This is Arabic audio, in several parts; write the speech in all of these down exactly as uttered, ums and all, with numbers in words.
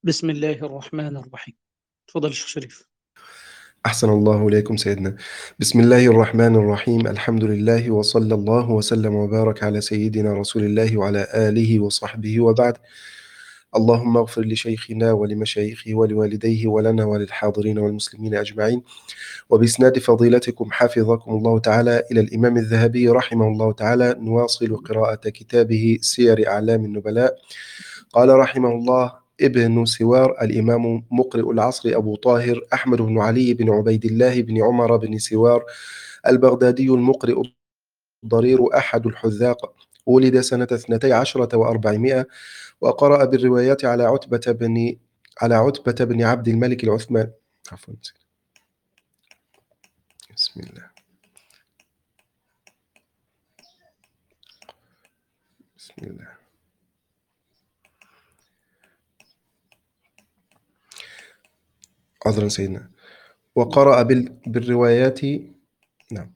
بسم الله الرحمن الرحيم. تفضل يا شيخ شريف. أحسن الله إليكم سيدنا. بسم الله الرحمن الرحيم، الحمد لله وصلى الله وسلم وبارك على سيدنا رسول الله وعلى آله وصحبه وبعد. اللهم اغفر لشيخنا ولمشايخه ولوالديه ولنا وللحاضرين والمسلمين أجمعين. وبإسناد فضيلتكم حفظكم الله تعالى إلى الإمام الذهبي رحمه الله تعالى نواصل قراءة كتابه سير أعلام النبلاء. قال رحمه الله: ابن سوار الإمام مقرئ العصر أبو طاهر أحمد بن علي بن عبيد الله بن عمر بن سوار البغدادي المقرئ الضرير أحد الحذاق، ولد سنة اثنتي عشرة وأربعمائة، وقرأ بالروايات على عتبة بن على عتبة بن عبد الملك العثمان. عفوا بسم الله بسم الله عذرا سيدنا. وقرأ بال... بالروايات نعم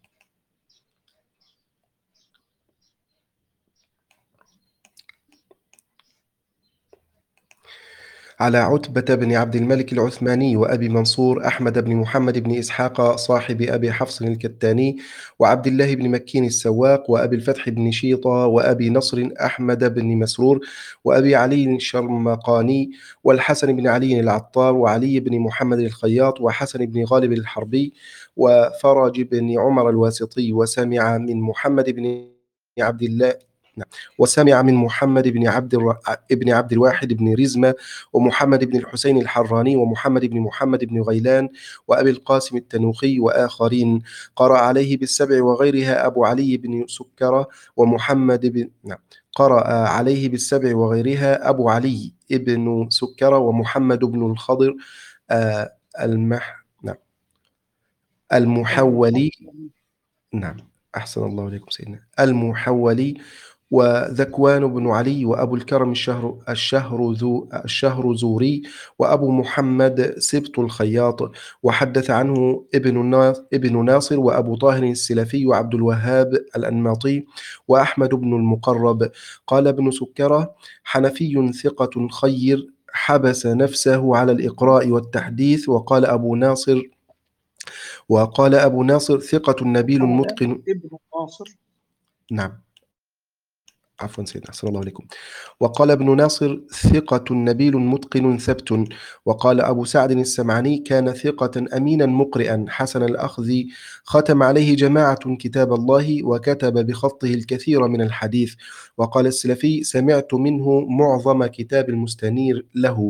على عتبة بن عبد الملك العثماني وأبي منصور أحمد بن محمد بن إسحاق صاحب أبي حفص الكتاني وعبد الله بن مكين السواق وأبي الفتح بن شيطة وأبي نصر أحمد بن مسرور وأبي علي الشرمقاني والحسن بن علي العطار وعلي بن محمد الخياط وحسن بن غالب الحربي وفرج بن عمر الواسطي، وسمع من محمد بن عبد الله نعم. وسمع من محمد بن عبد الر... ابن عبد الواحد بن رزمة ومحمد بن الحسين الحراني ومحمد بن محمد بن غيلان وأبي القاسم التنوخي وآخرين. قرأ عليه بالسبع وغيرها أبو علي بن سكرة ومحمد بن نعم. قرأ عليه بالسبع وغيرها أبو علي بن سكرة ومحمد بن الخضر آه المح نعم المحولي نعم. أحسن الله إليكم سيدنا. المحولي وذكوان بن علي وأبو الكرم الشهر الشهر ذو الشهر زوري وأبو محمد سبط الخياط. وحدث عنه ابن الناصر ابن ناصر وأبو طاهر السلفي وعبد الوهاب الأنماطي وأحمد بن المقرب. قال ابن سكرة: حنفي ثقة خير حبس نفسه على الإقراء والتحديث. وقال أبو ناصر وقال أبو ناصر: ثقة نبيل متقن. ابن ناصر. نعم عفوا سيدنا، أحسن الله عليكم. وقال ابن ناصر: ثقة نبيل متقن ثبت. وقال أبو سعد السمعاني: كان ثقة أمينا مقرئا حسن الأخذ، ختم عليه جماعة كتاب الله وكتب بخطه الكثير من الحديث. وقال السلفي: سمعت منه معظم كتاب المستنير له.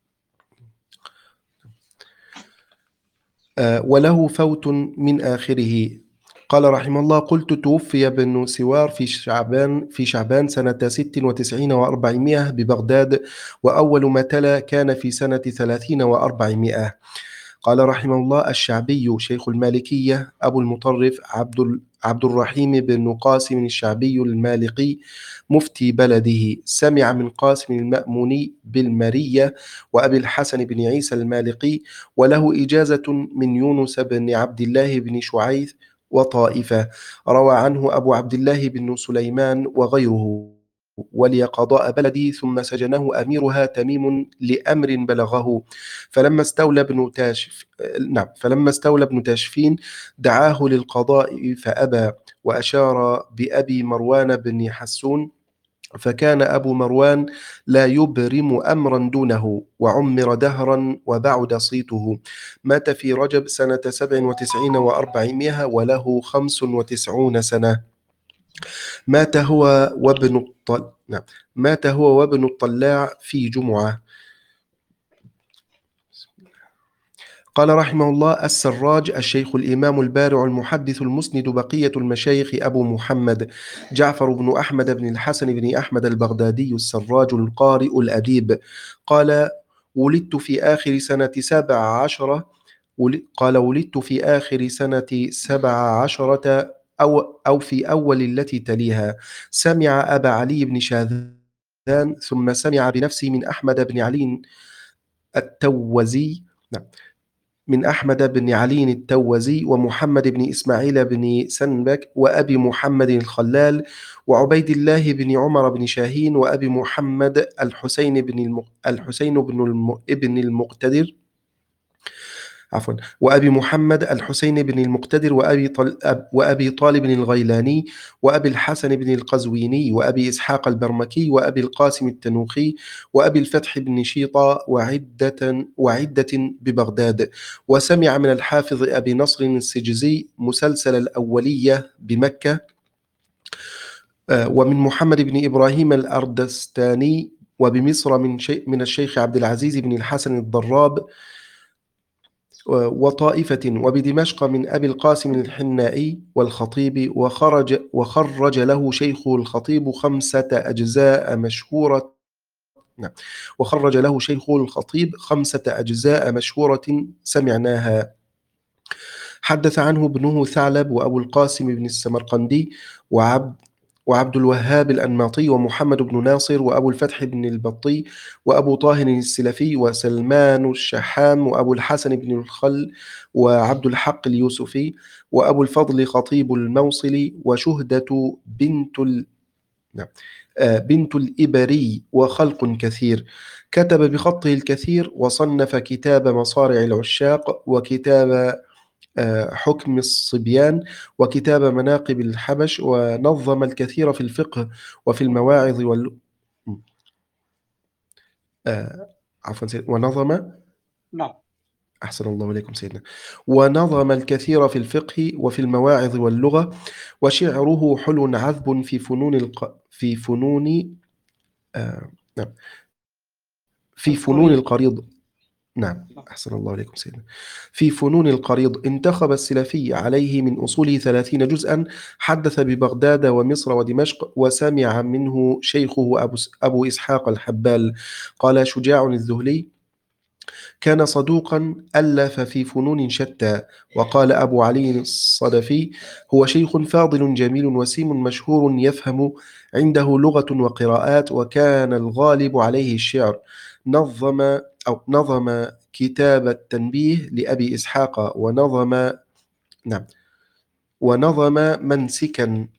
آه وله فوت من آخره. قال رحمه الله: قلت: توفي ابن سوار في شعبان في شعبان سنة ست وتسعين وأربعمائة ببغداد، وأول ما تلا كان في سنة ثلاثين وأربعمائة. قال رحمه الله: الشعبي شيخ المالكية أبو المطرف عبد عبد الرحيم بن قاسم الشعبي المالقي مفتي بلده، سمع من قاسم المأموني بالمرية وأبي الحسن بن عيسى المالقي، وله إجازة من يونس بن عبد الله بن شعيث وطائفة. روى عنه أبو عبد الله بن سليمان وغيره. ولي قضاء بلدي، ثم سجنه أميرها تميم لأمر بلغه. فلما استولى ابن تاشف نعم فلما استولى ابن تاشفين دعاه للقضاء فأبى، وأشار بأبي مروان بن حسون، فكان أبو مروان لا يبرم أمرا دونه، وعمر دهرا وبعد صيته. مات في رجب سنة سبع وتسعين وأربعمائة وله خمس وتسعون سنة. مات هو وابن الطل... نعم. مات هو وابن الطلاع في جمعة. قال رحمه الله: السراج الشيخ الإمام البارع المحدث المسند بقية المشايخ أبو محمد جعفر بن أحمد بن الحسن بن أحمد البغدادي السراج القارئ الأديب. قال: ولدت في آخر سنة سبع عشرة ول- قال ولدت في آخر سنة سبع عشرة أو, أو في أول التي تليها. سمع أبا علي بن شاذان، ثم سمع بنفسه من أحمد بن علي التوزي. نعم. من أحمد بن علي التوزي ومحمد بن إسماعيل بن سنبك وأبي محمد الخلال وعبيد الله بن عمر بن شاهين وأبي محمد الحسين بن الم... الحسين بن الم... ابن المقتدر عفوا وأبي محمد الحسين بن المقتدر وأبي, طل... أب... وأبي طالب الغيلاني وأبي الحسن بن القزويني وأبي إسحاق البرمكي وأبي القاسم التنوخي وأبي الفتح بن شيطة وعدة, وعدة ببغداد. وسمع من الحافظ أبي نصر السجزي مسلسل الأولية بمكة ومن محمد بن إبراهيم الأردستاني وبمصر من, شي... من الشيخ عبد العزيز بن الحسن الضراب وطائفة وبدمشق من أبي القاسم الحنائي والخطيب وخرج, وخرج له شيخ الخطيب خمسة أجزاء مشهورة نعم وخرج له شيخ الخطيب خمسة أجزاء مشهورة سمعناها. حدث عنه ابنه ثعلب وأبو القاسم بن السمرقندي وعبد وعبد الوهاب الأنماطي ومحمد بن ناصر وأبو الفتح بن البطي وأبو طاهر السلفي وسلمان الشحام وأبو الحسن بن الخل وعبد الحق اليوسفي وأبو الفضل خطيب الموصلي وشهدة بنت ال... نعم. آه بنت الإبري وخلق كثير. كتب بخطه الكثير وصنف كتاب مصارع العشاق وكتاب حكم الصبيان وكتاب مناقب الحبش ونظم الكثير في الفقه وفي المواعظ وال آه، عفوا سيد ونظم نعم. أحسن الله إليكم سيدنا. ونظم الكثير في الفقه وفي المواعظ واللغة وشعره حلو عذب في فنون الق... في فنون آه، نعم في فنون القريض. القريض نعم أحسن الله عليكم سيدنا. في فنون القريض انتخب السلفي عليه من أصوله ثلاثين جزءا. حدث ببغداد ومصر ودمشق وسمع منه شيخه أبو, أبو إسحاق الحبال. قال شجاع الذهلي كان صدوقا ألف في فنون شتى. وقال أبو علي الصدفي هو شيخ فاضل جميل وسيم مشهور يفهم عنده لغة وقراءات وكان الغالب عليه الشعر. نظم أو نظم كتاب التنبيه لأبي إسحاق ونظم نعم ونظم منسكا.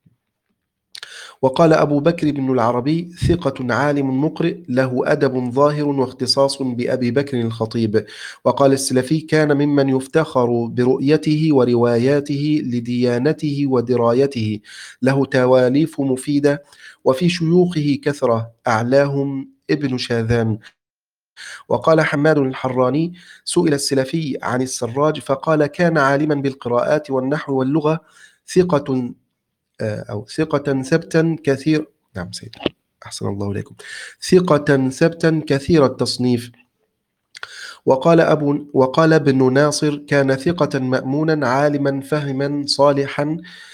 وقال أبو بكر بن العربي ثقة عالم مقرئ له أدب ظاهر واختصاص بأبي بكر الخطيب. وقال السلفي كان ممن يفتخر برؤيته ورواياته لديانته ودرايته. له تواليف مفيدة وفي شيوخه كثرة أعلاهم ابن شاذان. وقال حماد الحراني سئل السلفي عن السراج فقال كان عالما بالقراءات والنحو واللغة ثقة أو ثقة ثبتا كثير نعم سيد أحسن الله إليكم ثقة ثبتا كثير التصنيف. وقال أبو وقال ابن ناصر كان ثقة مأمونا عالما فهما صالحا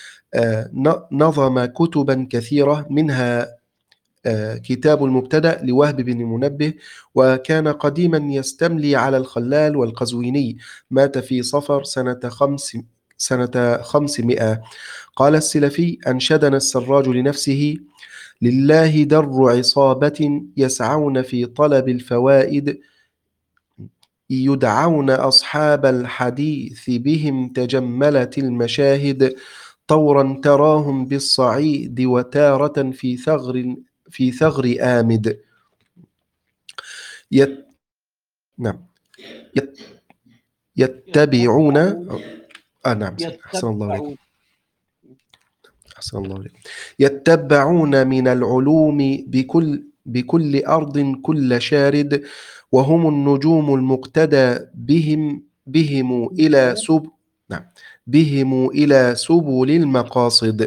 نظم كتبا كثيرة منها كتاب المبتدأ لوهب بن منبه وكان قديما يستملي على الخلال والقزويني. مات في صفر سنة خمس سنة خمسمائة. قال السلفي أنشدنا السراج لنفسه لله در عصابة يسعون في طلب الفوائد يدعون أصحاب الحديث بهم تجملت المشاهد طورا تراهم بالصعيد وتارة في ثغر في ثغر آمد. يت... نعم يت... يتبعون آه نعم أحسن الله عليكم أحسن الله عليكم يتبعون من العلوم بكل بكل أرض كل شارد وهم النجوم المقتدى بهم بهم إلى سب نعم بهم إلى سبل المقاصد.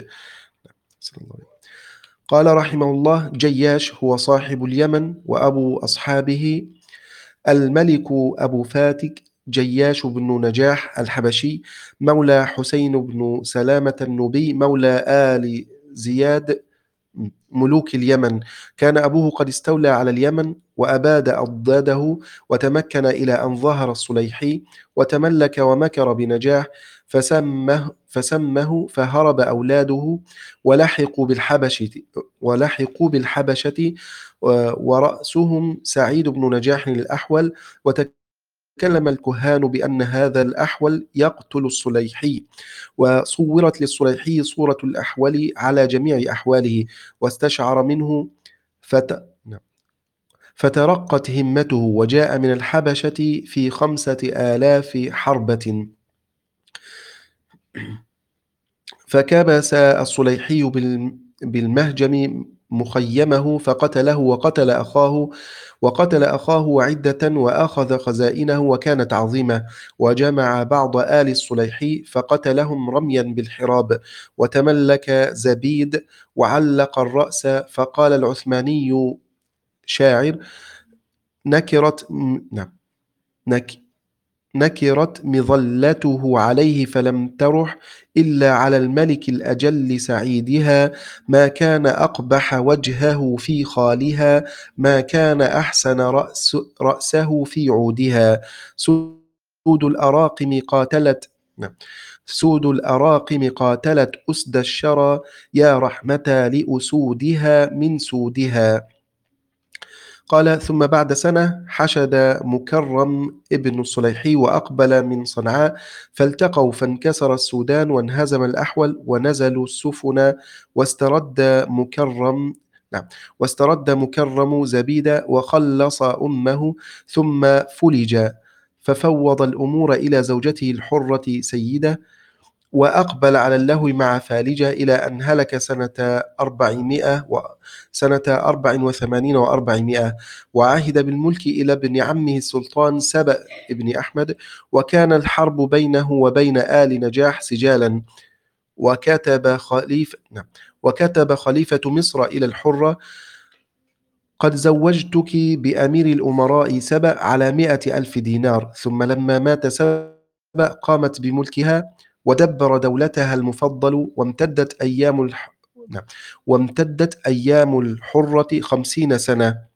قال رحمه الله جياش هو صاحب اليمن وأبو أصحابه الملك أبو فاتك جياش بن نجاح الحبشي مولى حسين بن سلامة النبي مولى آل زياد ملوك اليمن. كان أبوه قد استولى على اليمن وأباد أضداده وتمكن إلى أن ظهر الصليحي وتملك ومكر بنجاح فسمه, فسمه فهرب أولاده ولحقوا بالحبشة ولحقوا بالحبشة ورأسهم سعيد بن نجاح الأحول تكلم الكهان بأن هذا الأحول يقتل الصليحي، وصورت للصليحي صورة الأحول على جميع أحواله، واستشعر منه فت... فترقت همته، وجاء من الحبشة في خمسة آلاف حربة، فكبس الصليحي بال- بالمهجم مخيمه فقتله، وقتل أخاه وقتل أخاه وعدة، وأخذ خزائنه وكانت عظيمة، وجمع بعض آل الصليحي فقتلهم رميا بالحراب، وتملك زبيد وعلق الرأس. فقال العثماني شاعر: نكرت م- نعم نك نكرت مظلته عليه فلم ترح إلا على الملك الأجل سعيدها، ما كان أقبح وجهه في خالها، ما كان أحسن رأس رأسه في عودها. سود الأراقم قاتلت نعم. سود الأراقم قاتلت أسد الشرى، يا رحمة لأسودها من سودها. قال: ثم بعد سنة حشد مكرم ابن الصليحي وأقبل من صنعاء، فالتقوا فانكسر السودان وانهزم الأحول، ونزلوا السفن، واسترد مكرم نعم واسترد مكرم زبيدة وخلص أمه، ثم فلج، ففوض الأمور إلى زوجته الحرة سيدة، وأقبل على اللهو مع فالجة إلى أن هلك سنة أربعمائة و... سنة أربع وثمانين وأربعمائة، وعهد بالملك إلى ابن عمه السلطان سبأ ابن أحمد، وكان الحرب بينه وبين آل نجاح سجالا. وكتب خليفة نعم وكتب خليفة مصر إلى الحرة: قد زوجتك بأمير الأمراء سبأ على مائة ألف دينار. ثم لما مات سبأ قامت بملكها، ودبر دولتها المفضل، وامتدت أيام الح... نعم. وامتدت أيام الحرة خمسين سنة.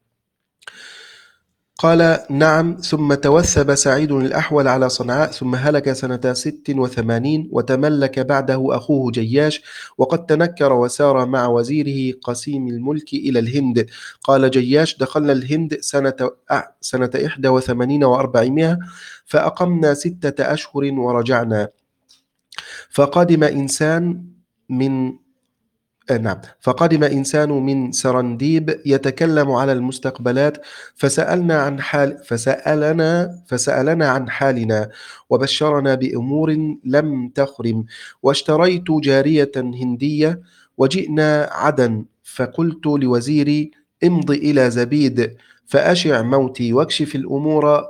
قال: نعم. ثم توثب سعيد الأحول على صنعاء، ثم هلك سنة ست وثمانين، وتملك بعده أخوه جياش، وقد تنكر وسار مع وزيره قسيم الملك إلى الهند. قال جياش: دخلنا الهند سنة سنة إحدى وثمانين وأربعمائة، فأقمنا ستة أشهر ورجعنا. فقدم إنسان من آه، نعم فقدم إنسان من سرنديب يتكلم على المستقبلات، فسألنا عن حال فسألنا فسألنا عن حالنا، وبشرنا بأمور لم تخرم. واشتريت جارية هندية، وجئنا عدن، فقلت لوزيري: امض إلى زبيد فأشع موتي واكشف الأمور.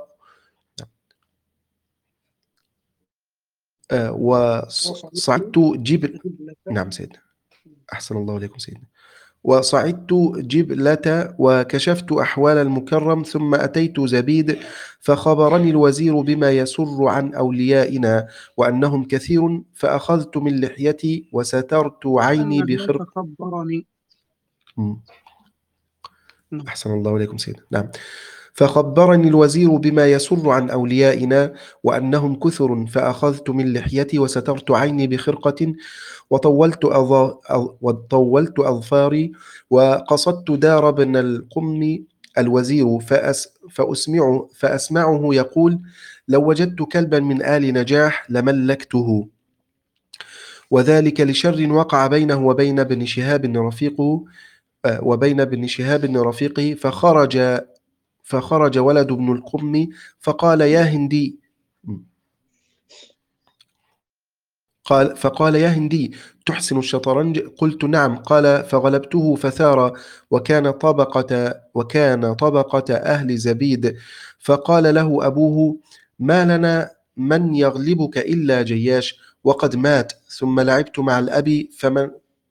آه، وصعدت جبل نعم سيدنا، أحسن الله إليكم سيدنا. وصعدت جبلة وكشفت أحوال المكرم، ثم أتيت زبيد، فخبرني الوزير بما يسر عن أوليائنا، وأنهم كثير، فأخذت من لحيتي وسترت عيني أنه بخرق. فخبرني. مم. نعم. أحسن الله إليكم سيدنا. نعم. فخبرني الوزير بما يسر عن أوليائنا وأنهم كثر، فأخذت من لحيتي وسترت عيني بخرقة، وطولت أظا... أظ- وطولت أظفاري، وقصدت دار بن القم الوزير، فأس... فأسمعه... فأسمعه يقول: لو وجدت كلبا من آل نجاح لملكته. وذلك لشر وقع بينه وبين ابن شهاب رفيقه آه، وبين ابن شهاب رفيقه، فخرج فخرج ولد ابن القم فقال: يا هندي قال فقال: يا هندي، تحسن الشطرنج؟ قلت: نعم. قال: فغلبته فثار، وكان طبقة وكان طبقة أهل زبيد. فقال له أبوه: ما لنا من يغلبك إلا جياش، وقد مات. ثم لعبت مع الأب فمن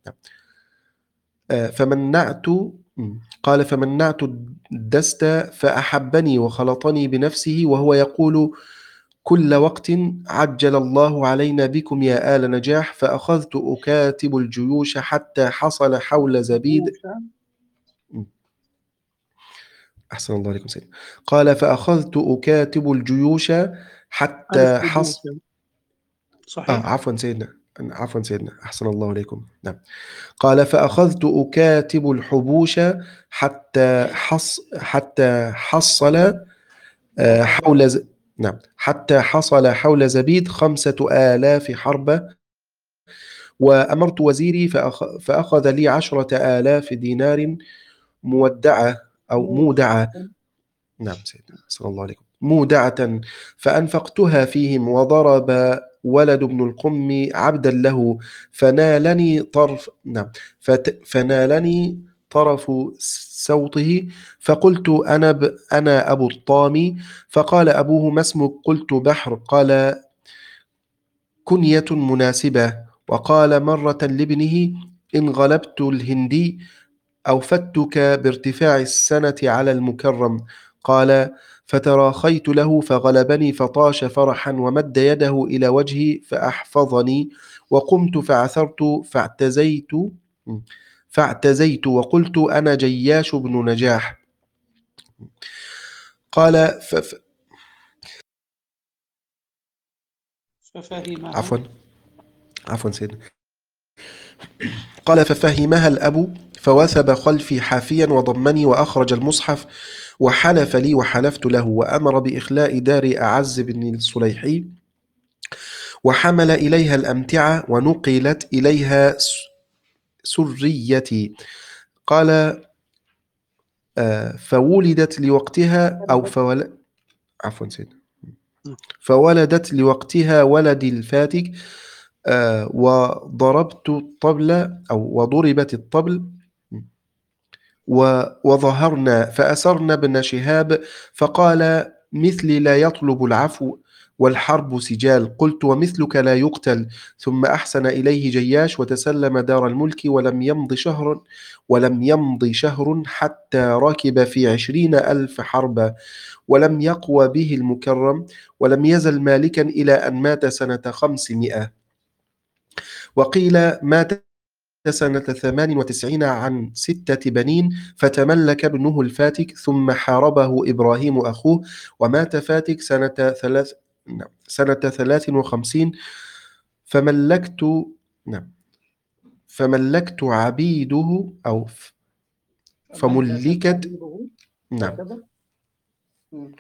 آه، فمنعت قال: فمنعت الدست فأحبني وخلطني بنفسه، وهو يقول كل وقت: عجل الله علينا بكم يا آل نجاح. فأخذت أكاتب الجيوش حتى حصل حول زبيد. أحسن الله عليكم سيدنا. قال: فأخذت أكاتب الجيوش حتى حص الحبوش. آه صحيح. عفوا سيدنا عفوا سيدنا أحسن الله عليكم. نعم. قال: فأخذت أكاتب الحبوش حتى حص حتى حصل آه، حول ز... نعم حتى حصل حول زبيد خمسة آلاف حربة، وأمرت وزيري فأخ... فأخذ لي عشرة آلاف دينار مودعة أو مودعة. نعم سيدنا صلى الله عليه وسلم مودعة، فأنفقتها فيهم، وضرب ولد ابن القم عبدا له فنالني طرف نعم فت... فنالني طرف سوطه، فقلت أنا ب... أنا أبو الطامي. فقال أبوه ما اسمك؟ قلت بحر. قال كنية مناسبة. وقال مرة لابنه إن غلبت الهندي أوفتك بارتفاع السنة على المكرم. قال فتراخيت له فغلبني، فطاش فرحا ومد يده إلى وجهي فأحفظني، وقمت فعثرت فاعتزيت فاعتزيت وقلت أنا جياش بن نجاح. قال ف... ف- ففهمها. عفوا عفوا سيدنا. قال ففهمها الأب فوثب خلفي حافيا وضمني وأخرج المصحف وحلف لي وحلفت له، وأمر بإخلاء دار أعز بن الصليحي، وحمل إليها الأمتعة ونقلت إليها س- سريتي. قال آه، فولدت لوقتها أو فول... عفوا سيدنا. فولدت لوقتها ولدي الفاتك، آه، وضربت الطبل أو وضربت الطبل و- وظهرنا فأسرنا ابن شهاب، فقال مثلي لا يطلب العفو والحرب سجال. قلت ومثلك لا يقتل. ثم أحسن إليه جياش وتسلم دار الملك، ولم يمض شهر ولم يمض شهر حتى ركب في عشرين ألف حربة، ولم يقوى به المكرم، ولم يزل مالكا إلى أن مات سنة خمسمائة. وقيل مات سنة ثمان وتسعين عن ستة بنين، فتملك ابنه الفاتك، ثم حاربه إبراهيم أخوه، ومات فاتك سنة ثلاث نعم سنة ثلاث وخمسين. فملكت نعم فملكت عبيده أو ف- ملكت فملكت عبيده نعم هكذا. مم.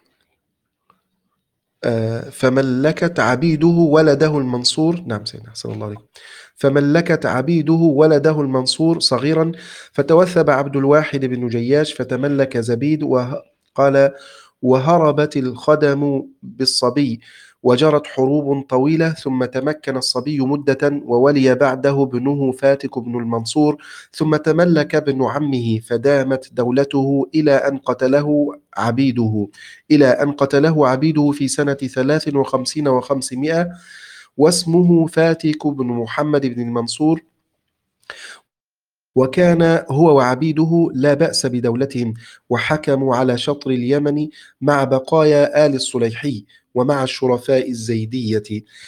آه، فملكت عبيده ولده المنصور. نعم سيدنا صلى الله عليه وسلم. فملكت عبيده ولده المنصور صغيرا، فتوثب عبد الواحد بن جياش فتملك زبيد، وقال وهربت الخدم بالصبي، وجرت حروب طويلة، ثم تمكن الصبي مدة، وولي بعده ابنه فاتك بن المنصور، ثم تملك ابن عمه، فدامت دولته إلى أن قتله عبيده إلى أن قتله عبيده في سنة ثلاث وخمسين وخمسمائة، واسمه فاتك بن محمد بن المنصور. وكان هو وعبيده لا بأس بدولتهم، وحكموا على شطر اليمن مع بقايا آل الصليحي ومع الشرفاء الزيدية.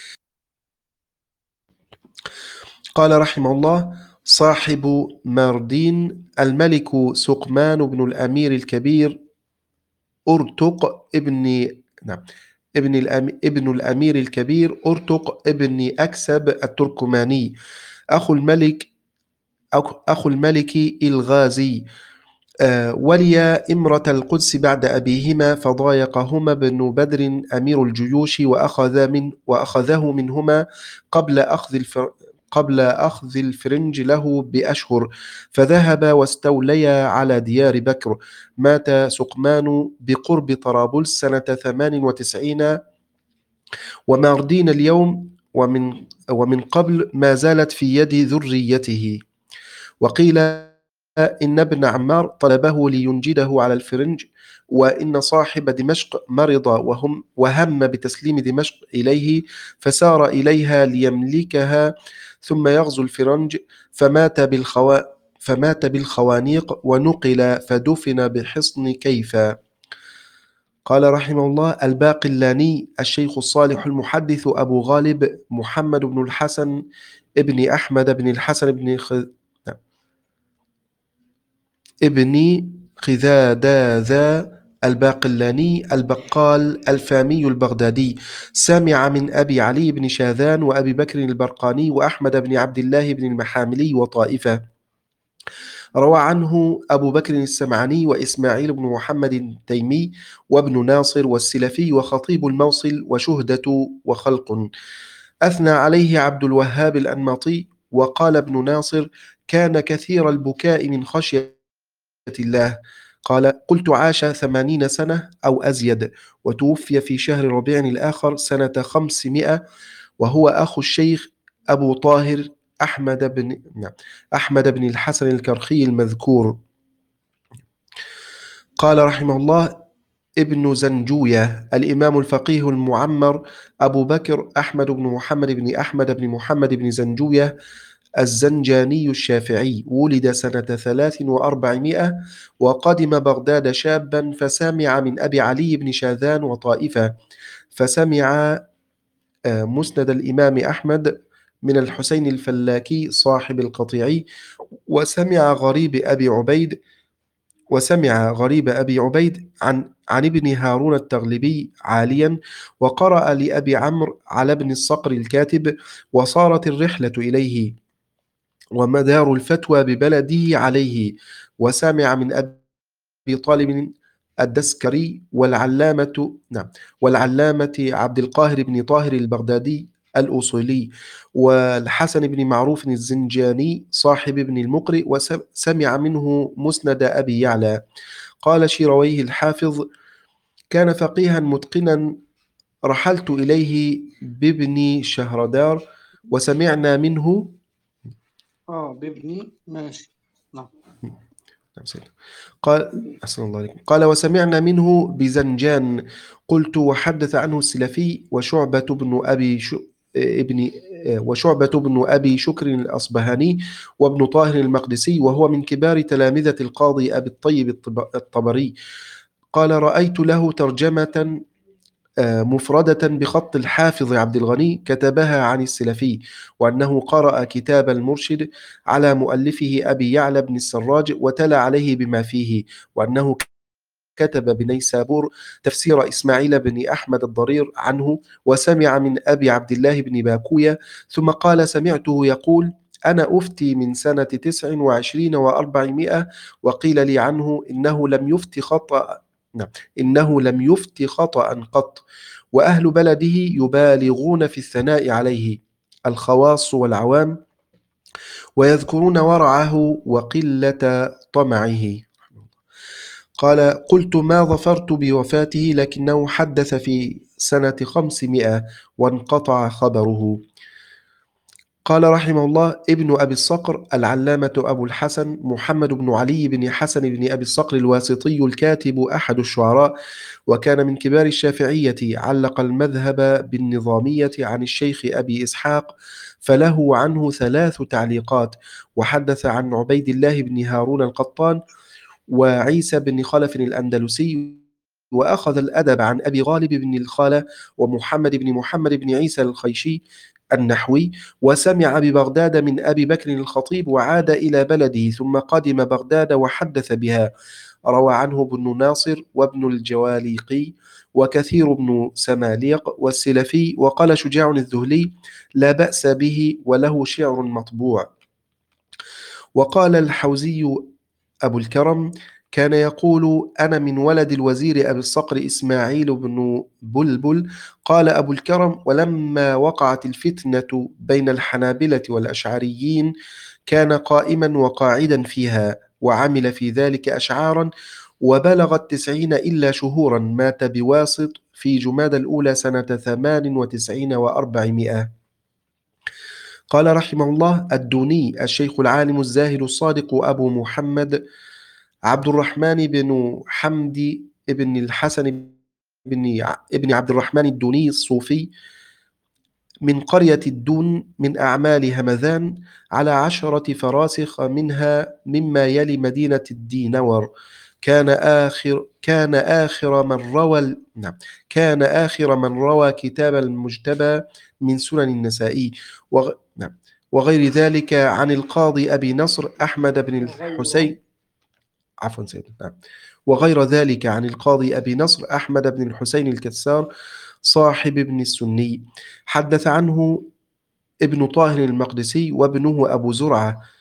قال رحمه الله صاحب ماردين الملك سقمان بن الأمير الكبير أرتق ابن نعم ابن الأم... ابن الأمير الكبير أرتق ابن أكسب التركماني، أخو الملك أخ- أخو الملك الغازي، آه، ولي إمرة القدس بعد أبيهما، فضايقهما ابن بدر أمير الجيوش، وأخذ من وأخذه منهما قبل أخذ الفر قبل أخذ الفرنج له بأشهر، فذهب واستوليا على ديار بكر. مات سقمان بقرب طرابلس سنة ثمان وتسعين، وماردين اليوم ومن ومن قبل ما زالت في يد ذريته. وقيل إن ابن عمار طلبه لينجده على الفرنج، وإن صاحب دمشق مرض وهم وهم بتسليم دمشق إليه، فسار إليها ليملكها ثم يغزو الفرنج، فمات بالخوا فمات بالخوانيق، ونقل فدفن بحصن كيفا. قال رحمه الله الباقلاني الشيخ الصالح المحدث أبو غالب محمد بن الحسن ابن أحمد بن الحسن بن خ... ابن خذاداذا الباقلاني البقال الفامي البغدادي، سمع من أبي علي بن شاذان وأبي بكر البرقاني وأحمد بن عبد الله بن المحاملي وطائفة. روى عنه أبو بكر السمعاني وإسماعيل بن محمد التيمي وابن ناصر والسلفي وخطيب الموصل وشهدة وخلق. أثنى عليه عبد الوهاب الأنماطي وقال ابن ناصر: كان كثير البكاء من خشية الله. قال: قلت: عاش ثمانين سنة أو أزيد، وتوفي في شهر ربيع الآخر سنة خمسمائة، وهو أخو الشيخ أبو طاهر أحمد بن نعم أحمد بن الحسن الكرخي المذكور. قال رحمه الله: ابن زنجوية الإمام الفقيه المعمر أبو بكر أحمد بن محمد بن أحمد بن محمد بن زنجوية الزنجاني الشافعي، ولد سنة ثلاث وأربعمائة، وقدم بغداد شابا، فسمع من أبي علي بن شاذان وطائفة، فسمع آه، مسند الإمام أحمد من الحسين الفلاكي صاحب القطيعي، وسمع غريب أبي عبيد وسمع غريب أبي عبيد عن عن ابن هارون التغلبي عاليا، وقرأ لأبي عمرو على ابن الصقر الكاتب، وصارت الرحلة إليه، ومدار الفتوى ببلده عليه. وسمع من أبي طالب الدسكري والعلامة نعم والعلامة عبد القاهر بن طاهر البغدادي الأصولي، والحسن بن معروف الزنجاني صاحب ابن المقرئ، وسمع منه مسند أبي يعلى. قال شيرويه الحافظ: كان فقيها متقنا، رحلت إليه بابن شهردار، وسمعنا منه اه بابني ماشي. نعم. نعم سيدنا. قال أحسن الله عليكم. قال: وسمعنا منه بزنجان. قلت: وحدث عنه السلفي وشعبة بن أبي ش... ابن وشعبة بن أبي شكر الأصبهاني وابن طاهر المقدسي، وهو من كبار تلامذة القاضي أبي الطيب الطب- الطبري. قال: رأيت له ترجمة آه، مفردة بخط الحافظ عبد الغني كتبها عن السلفي، وأنه قرأ كتاب المرشد على مؤلفه أبي يعلى بن السراج وتلا عليه بما فيه، وأنه كتب بنيسابور تفسير إسماعيل بن أحمد الضرير عنه، وسمع من أبي عبد الله بن باكوية. ثم قال: سمعته يقول: أنا أفتي من سنة تسع وعشرين وأربعمائة، وقيل لي عنه إنه لم يفت خطأ نعم إنه لم يفت خطأ قط، وأهل بلده يبالغون في الثناء عليه، الخواص والعوام، ويذكرون ورعه وقلة طمعه. قال: قلت: ما ظفرت بوفاته، لكنه حدث في سنة خمسمائة وانقطع خبره. قال رحمه الله: ابن أبي الصقر العلامة أبو الحسن محمد بن علي بن حسن بن أبي الصقر الواسطي الكاتب أحد الشعراء، وكان من كبار الشافعية، علق المذهب بالنظامية عن الشيخ أبي إسحاق، فله عنه ثلاث تعليقات. وحدث عن عبيد الله بن هارون القطان وعيسى بن خلف الأندلسي، وأخذ الأدب عن أبي غالب بن الخالة ومحمد بن محمد بن عيسى الخيشي النحوي، وسمع ببغداد من أبي بكر الخطيب، وعاد إلى بلده، ثم قدم بغداد وحدث بها. روى عنه ابن ناصر وابن الجواليقي وكثير بن سماليق والسلفي. وقال شجاع الذهلي: لا بأس به، وله شعر مطبوع. وقال الحوزي أبو الكرم: كان يقول: أنا من ولد الوزير أبي الصقر إسماعيل بن بلبل. قال أبو الكرم: ولما وقعت الفتنة بين الحنابلة والأشعريين كان قائما وقاعدا فيها، وعمل في ذلك أشعارا، وبلغت تسعين إلا شهورا. مات بواسط في جماد الأولى سنة ثمان وتسعين وأربعمائة. قال رحمه الله: الدوني الشيخ العالم الزاهد الصادق أبو محمد عبد الرحمن بن حمد بن الحسن بن ابن عبد الرحمن الدوني الصوفي، من قرية الدون، من أعمال همذان، على عشرة فراسخ منها مما يلي مدينة الدينور. كان آخر كان آخر من روى نعم كان آخر من روى كتاب المجتبى من سنن النسائي، وغ... نعم وغير ذلك عن القاضي أبي نصر أحمد بن الحسين عفوا سيدنا نعم وغير ذلك عن القاضي أبي نصر أحمد بن الحسين الكسار صاحب ابن السني. حدث عنه ابن طاهر المقدسي وابنه أبو زرعة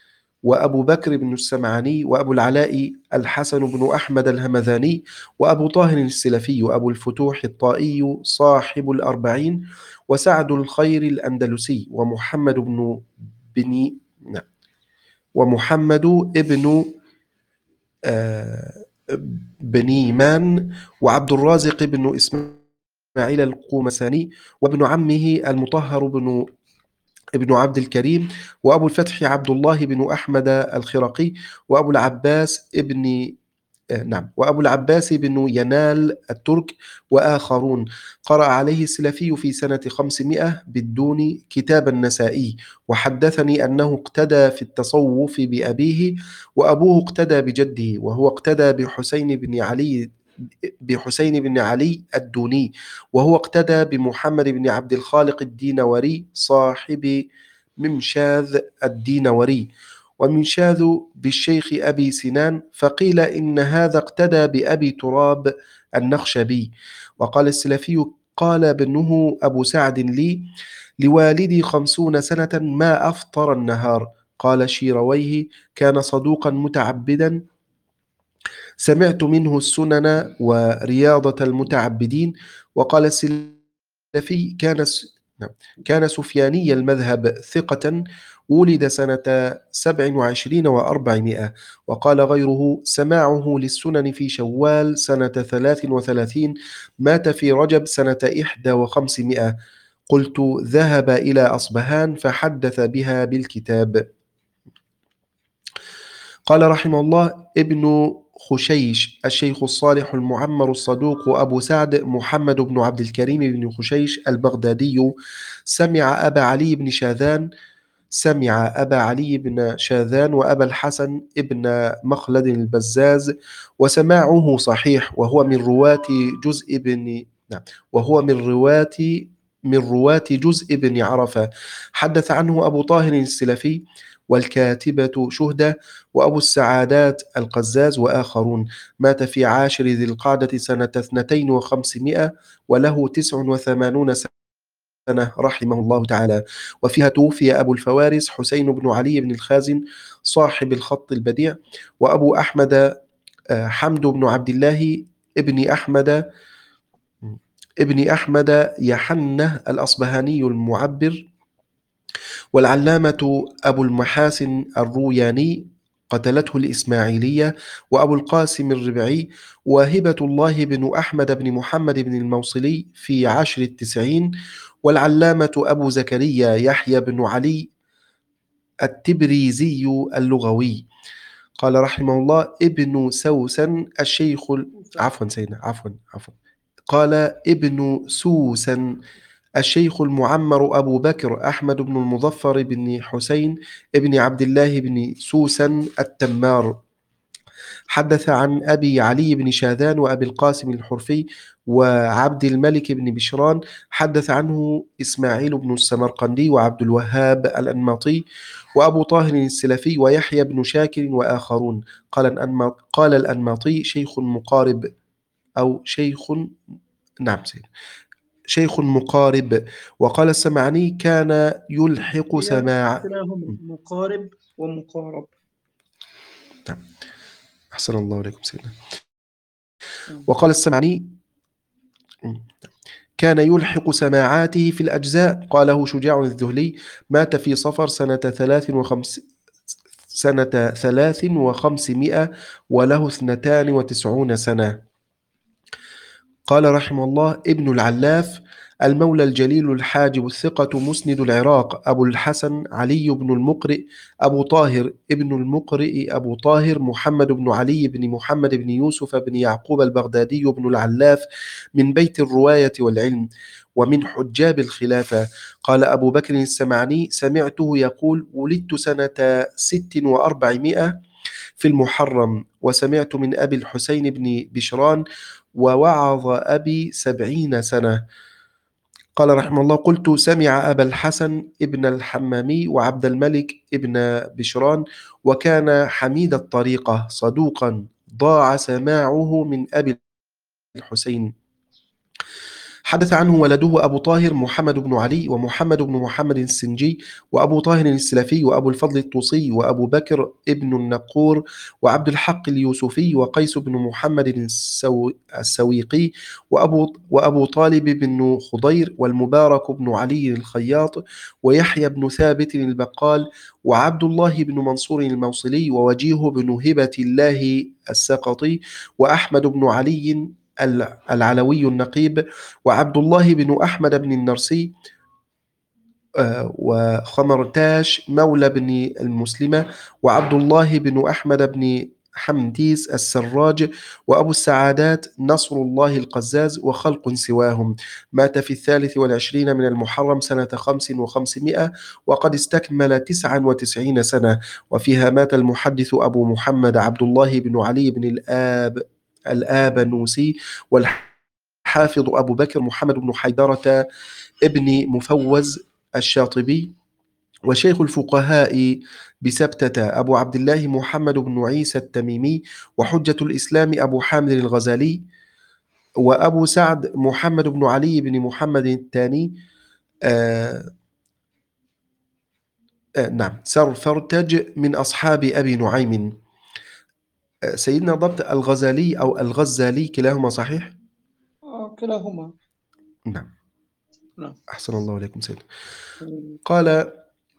وأبو بكر بن السمعاني، وأبو العلاء الحسن بن أحمد الهمذاني، وأبو طاهر السلفي، وأبو الفتوح الطائي صاحب الأربعين، وسعد الخير الأندلسي، ومحمد بن بن نعم ومحمد ابن آه، بنيمان، وعبد الرازق بن إسماعيل القومساني، وابن عمه المطهر بن ابن عبد الكريم، وأبو الفتح عبد الله بن أحمد الخرقي، وأبو العباس ابن آه، نعم وأبو العباس بن ينال الترك، وآخرون. قرأ عليه السلفي في سنة خمسمائة بالدون كتاب النسائي، وحدثني أنه اقتدى في التصوف بأبيه، وأبوه اقتدى بجده، وهو اقتدى بحسين بن علي بحسين بن علي الدوني، وهو اقتدى بمحمد بن عبد الخالق الدينوري صاحب ممشاذ الدينوري، ومنشاذ بالشيخ أبي سنان، فقيل إن هذا اقتدى بأبي تراب النخشبي. وقال السلفي: قال ابنه أبو سعد لي: لوالدي خمسون سنة ما أفطر النهار. قال شيرويه: كان صدوقا متعبدا، سمعت منه السنن ورياضة المتعبدين. وقال السلفي: كان س... نعم. كان سفياني المذهب ثقة، ولد سنة سبع وعشرين وأربعمائة. وقال غيره: سماعه للسنن في شوال سنة ثلاث وثلاثين، مات في رجب سنة إحدى وخمسمائة. قلت: ذهب إلى أصبهان فحدث بها بالكتاب. قال رحمه الله: ابن خشيش الشيخ الصالح المعمر الصدوق، وأبو سعد محمد بن عبد الكريم بن خشيش البغدادي، سمع أبا علي بن شاذان سمع أبا علي بن شاذان وأبا الحسن ابن مخلد البزاز، وسماعه صحيح، وهو من رواة جزء بن نعم وهو من رواة من رواة جزء بن عرفة. حدث عنه أبو طاهر السلفي، والكاتبة شهدة، وأبو السعادات القزاز، وآخرون. مات في عاشر ذي القعدة سنة اثنتين وخمسمائة، وله تسع وثمانون سنة رحمه الله تعالى. وفيها توفي أبو الفوارس حسين بن علي بن الخازن صاحب الخط البديع، وأبو أحمد آه، حمد بن عبد الله ابن أحمد ابن أحمد يحنة الأصبهاني المعبر، والعلامة أبو المحاسن الروياني قتلته الإسماعيلية، وأبو القاسم الربعي، وهبة الله بن أحمد بن محمد بن الموصلي في عشر التسعين، والعلامة أبو زكريا يحيى بن علي التبريزي اللغوي. قال رحمه الله: ابن سوسن الشيخ ال- عفوا سيدنا عفوا عفوا قال: ابن سوسن الشيخ المعمر أبو بكر أحمد بن المظفر بن حسين ابن عبد الله بن سوسن التمار. حدث عن أبي علي بن شاذان وأبي القاسم الحرفي وعبد الملك بن بشران. حدث عنه إسماعيل بن السمرقندي وعبد الوهاب الأنماطي وأبو طاهر السلفي ويحيى بن شاكر وآخرون. قال الأنما- قال الأنماطي: شيخ مقارب أو شيخ نعم سيد شيخ مقارب. وقال السمعني: كان يلحق هي سماع. كلاهما مقارب ومقارب. نعم. أحسن الله عليكم سيدنا. مم. وقال السمعني: كان يلحق سماعاته في الأجزاء. قاله شجاع الذهلي. مات في صفر سنة ثلاث وخمس سنة ثلاث وخمسمائة، وله اثنتان وتسعون سنة. قال رحمه الله: ابن العلاف المولى الجليل الحاجب الثقة مسند العراق، أبو الحسن علي بن المقرئ أبو طاهر ابن المقرئ أبو طاهر محمد بن علي بن محمد بن يوسف بن يعقوب البغدادي بن العلاف، من بيت الرواية والعلم ومن حجاب الخلافة. قال أبو بكر السمعني: سمعته يقول: ولدت سنة ست وأربعمائة في المحرم، وسمعت من أبي الحسين بن بشران: ووعظ أبي سبعين سنة. قال رحمه الله: قلت: سمع أبا الحسن ابن الحمامي وعبد الملك ابن بشران، وكان حميد الطريقة صدوقا، ضاع سماعه من أبي الحسين. حدث عنه ولده أبو طاهر محمد بن علي ومحمد بن محمد السنجي وأبو طاهر السلفي وأبو الفضل الطوسي وأبو بكر ابن النقور وعبد الحق اليوسفي وقيس بن محمد السو... السويقي وأبو... وأبو طالب بن خضير والمبارك بن علي الخياط ويحيى بن ثابت البقال وعبد الله بن منصور الموصلي ووجيه بن هبة الله السقطي وأحمد بن علي العلوي النقيب وعبد الله بن أحمد بن النرسي آه، وخمرتاش مولى بن المسلمة وعبد الله بن أحمد بن حمديس السراج وأبو السعادات نصر الله القزاز وخلق سواهم. مات في الثالث والعشرين من المحرم سنة خمس وخمسمائة وقد استكمل تسعا وتسعين سنة، وفيها مات المحدث أبو محمد عبد الله بن علي بن الآب الآبنوسي والحافظ أبو بكر محمد بن حيدرة ابن مفوز الشاطبي، وشيخ الفقهاء بسبتة أبو عبد الله محمد بن عيسى التميمي، وحجة الإسلام أبو حامد الغزالي، وأبو سعد محمد بن علي بن محمد الثاني آه آه نعم سرفرتج من أصحاب أبي نعيم. آه سيدنا ضبط الغزالي أو الغزالي كلاهما صحيح؟ آه كلاهما. نعم. نعم. أحسن الله عليكم سيدنا. مم. قال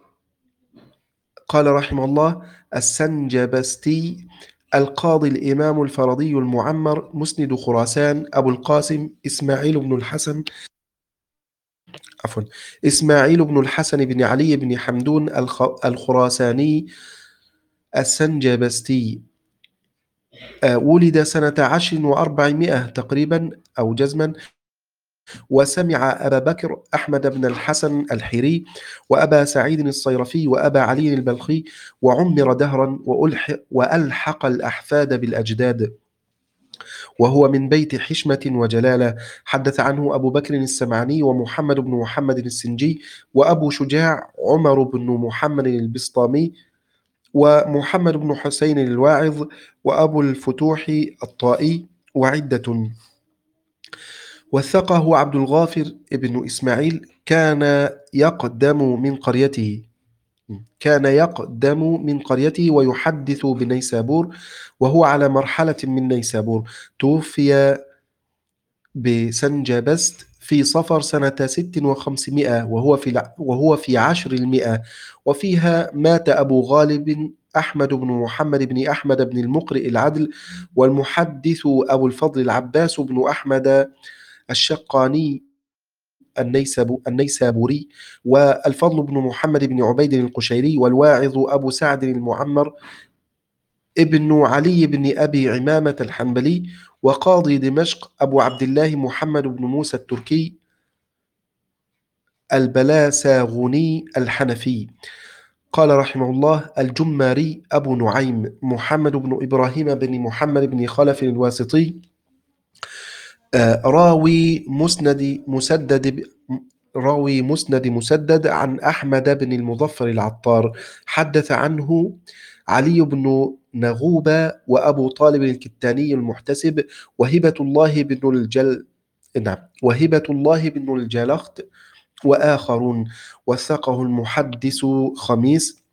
قال رحمه الله السنجبستي القاضي الإمام الفرضي المعمر مسند خراسان أبو القاسم إسماعيل بن الحسن عفوا إسماعيل بن الحسن بن علي بن حمدون الخ- الخراساني السنجبستي. آه، ولد سنة عشر وأربعمائة تقريبا أو جزما، وسمع أبا بكر أحمد بن الحسن الحيري وأبا سعيد الصيرفي وأبا علي البلخي وعمر دهرا وألحق, وألحق الأحفاد بالأجداد، وهو من بيت حشمة وجلالة. حدث عنه أبو بكر السمعاني ومحمد بن محمد السنجي وأبو شجاع عمر بن محمد البسطامي ومحمد بن حسين الواعظ وأبو الفتوح الطائي وعدة. وثقه عبد الغافر ابن إسماعيل كان يقدم من قريته كان يقدم من قريته ويحدث بنيسابور وهو على مرحلة من نيسابور. توفي بسنجبست في صفر سنة ست وخمسمائة وهو في الع- وهو في عشر المئة، وفيها مات أبو غالب أحمد بن محمد بن أحمد بن المقرئ العدل والمحدث أبو الفضل العباس بن أحمد الشقاني النيسابو النيسابوري، والفضل بن محمد بن عبيد القشيري، والواعظ أبو سعد المعمر ابن علي بن أبي عمامة الحنبلي، وقاضي دمشق أبو عبد الله محمد بن موسى التركي البلاساغوني الحنفي. قال رحمه الله الجماري أبو نعيم محمد بن إبراهيم بن محمد بن خلف الواسطي، آه، راوي مسند مسدد راوي مسند مسدد عن أحمد بن المظفر العطار. حدث عنه علي بن نغوبة وأبو طالب الكتاني المحتسب وهبة الله بن الجل نعم وهبة الله بن الجلخت وآخرون. وثقه المحدث خميس.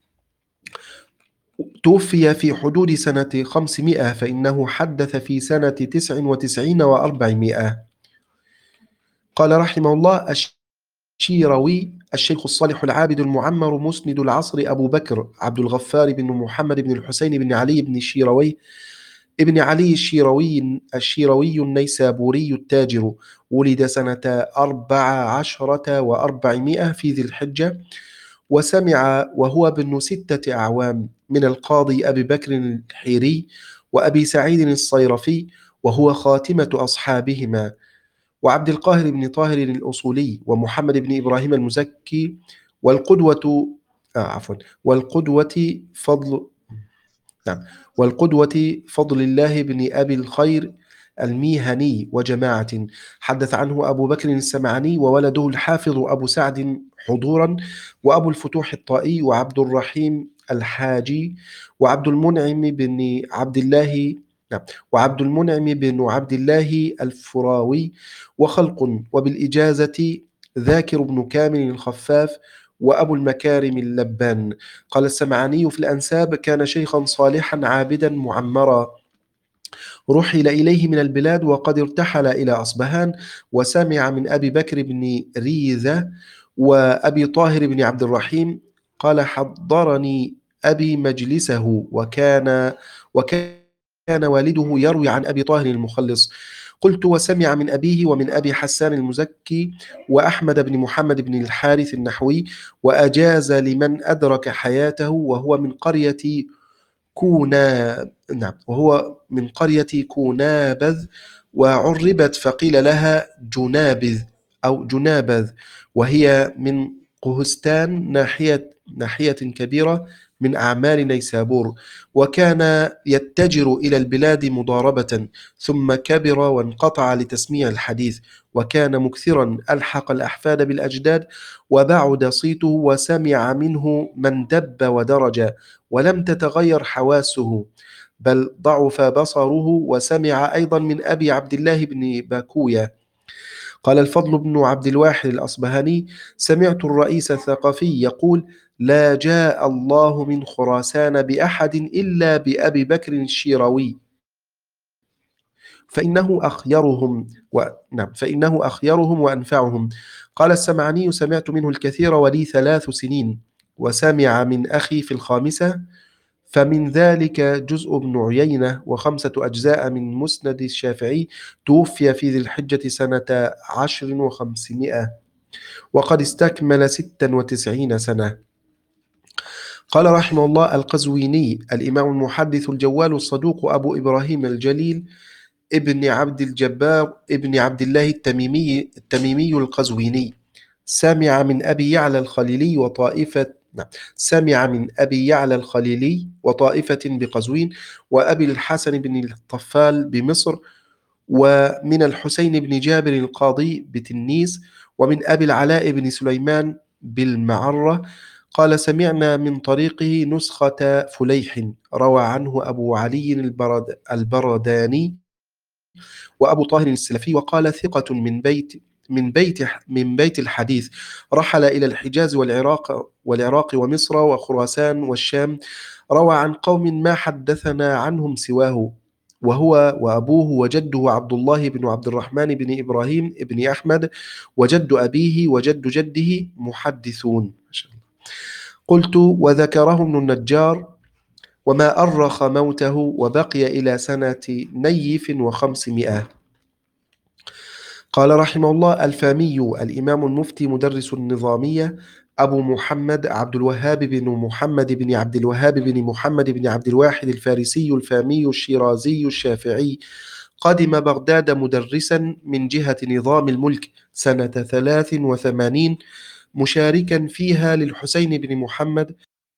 توفي في حدود سنة خمسمائة فإنه حدث في سنة تسع وتسعين وأربعمائة. قال رحمه الله الشيروي الشيخ الصالح العابد المعمر مسند العصر أبو بكر عبد الغفار بن محمد بن الحسين بن علي بن الشيروي ابن علي الشيروي الشيروي النيسابوري التاجر. ولد سنة أربع عشرة وأربعمائة في ذي الحجة، وسمع وهو ابن ستة أعوام من القاضي أبي بكر الحيري وأبي سعيد الصيرفي وهو خاتمة أصحابهما، وعبد القاهر بن طاهر الأصولي ومحمد بن إبراهيم المزكي. والقدوة آه عفوا والقدوة فضل نعم والقدوة فضل الله بن أبي الخير الميهني وجماعة. حدث عنه أبو بكر السمعاني وولده الحافظ أبو سعد حضورا، وأبو الفتوح الطائي وعبد الرحيم الحاجي وعبد المنعم بن عبد الله نعم. وعبد المنعم بن عبد الله الفراوي وخلق، وبالإجازة ذاكر بن كامل الخفاف وأبو المكارم اللبان. قال السمعاني في الأنساب: كان شيخا صالحا عابدا معمرا، رحل إليه من البلاد وقد ارتحل إلى أصبهان، وسمع من أبي بكر بن ريذة وأبي طاهر بن عبد الرحيم. قال: حضرني أبي مجلسه، وكان وكان والده يروي عن أبي طاهر المخلص. قلت: وسمع من أبيه ومن أبي حسان المزكي وأحمد بن محمد بن الحارث النحوي، وأجاز لمن أدرك حياته، وهو من قرية كونا نعم وهو من قرية كونابذ، وعربت فقيل لها جنابذ أو جنابذ، وهي من قهستان، ناحية ناحية كبيرة من أعمال نيسابور. وكان يتجر إلى البلاد مضاربة، ثم كبر وانقطع لتسميع الحديث، وكان مكثرا ألحق الأحفاد بالأجداد، وبعد صيته، وسمع منه من دب ودرج، ولم تتغير حواسه، بل ضعف بصره. وسمع أيضا من أبي عبد الله بن باكوية. قال الفضل بن عبد الواحد الأصبهاني: سمعت الرئيس الثقفي يقول: لا جاء الله من خراسان بأحد إلا بأبي بكر الشيروي، فإنه أخيرهم و... نعم فإنه أخيرهم وأنفعهم. قال السمعاني: سمعت منه الكثير ولي ثلاث سنين، وسمع من أخي في الخامسة، فمن ذلك جزء ابن عيينة وخمسة أجزاء من مسند الشافعي، توفي في ذي الحجة سنة عشر وخمسمائة، وقد استكمل ستا وتسعين سنة. قال رحمه الله: القزويني الإمام المحدث الجوال الصدوق أبو إبراهيم الجليل ابن عبد الجبار ابن عبد الله التميمي التميمي القزويني، سمع من أبي يعلى الخليلي وطائفة نعم سمع من أبي يعلى الخليلي وطائفة بقزوين، وأبي الحسن بن الطفال بمصر، ومن الحسين بن جابر القاضي بتنيس، ومن أبي العلاء بن سليمان بالمعرة. قال: سمعنا من طريقه نسخة فليح، روى عنه أبو علي البرد البرداني وأبو طاهر السلفي، وقال: ثقة من بيت من بيت من بيت الحديث، رحل إلى الحجاز والعراق والعراق ومصر وخراسان والشام، روى عن قوم ما حدثنا عنهم سواه، وهو وأبوه وجده عبد الله بن عبد الرحمن بن إبراهيم بن أحمد، وجد أبيه وجد جده محدثون. ما شاء الله. قلت: وذكره ابن النجار، وما أرخ موته، وبقي إلى سنة نيف وخمسمائة. قال رحمه الله: الفامي الإمام المفتي مدرس النظامية أبو محمد عبد الوهاب بن محمد بن عبد الوهاب بن محمد بن عبد الواحد الفارسي الفامي الشيرازي الشافعي، قدم بغداد مدرسا من جهة نظام الملك سنة ثلاث وثمانين، مشاركا فيها للحسين بن محمد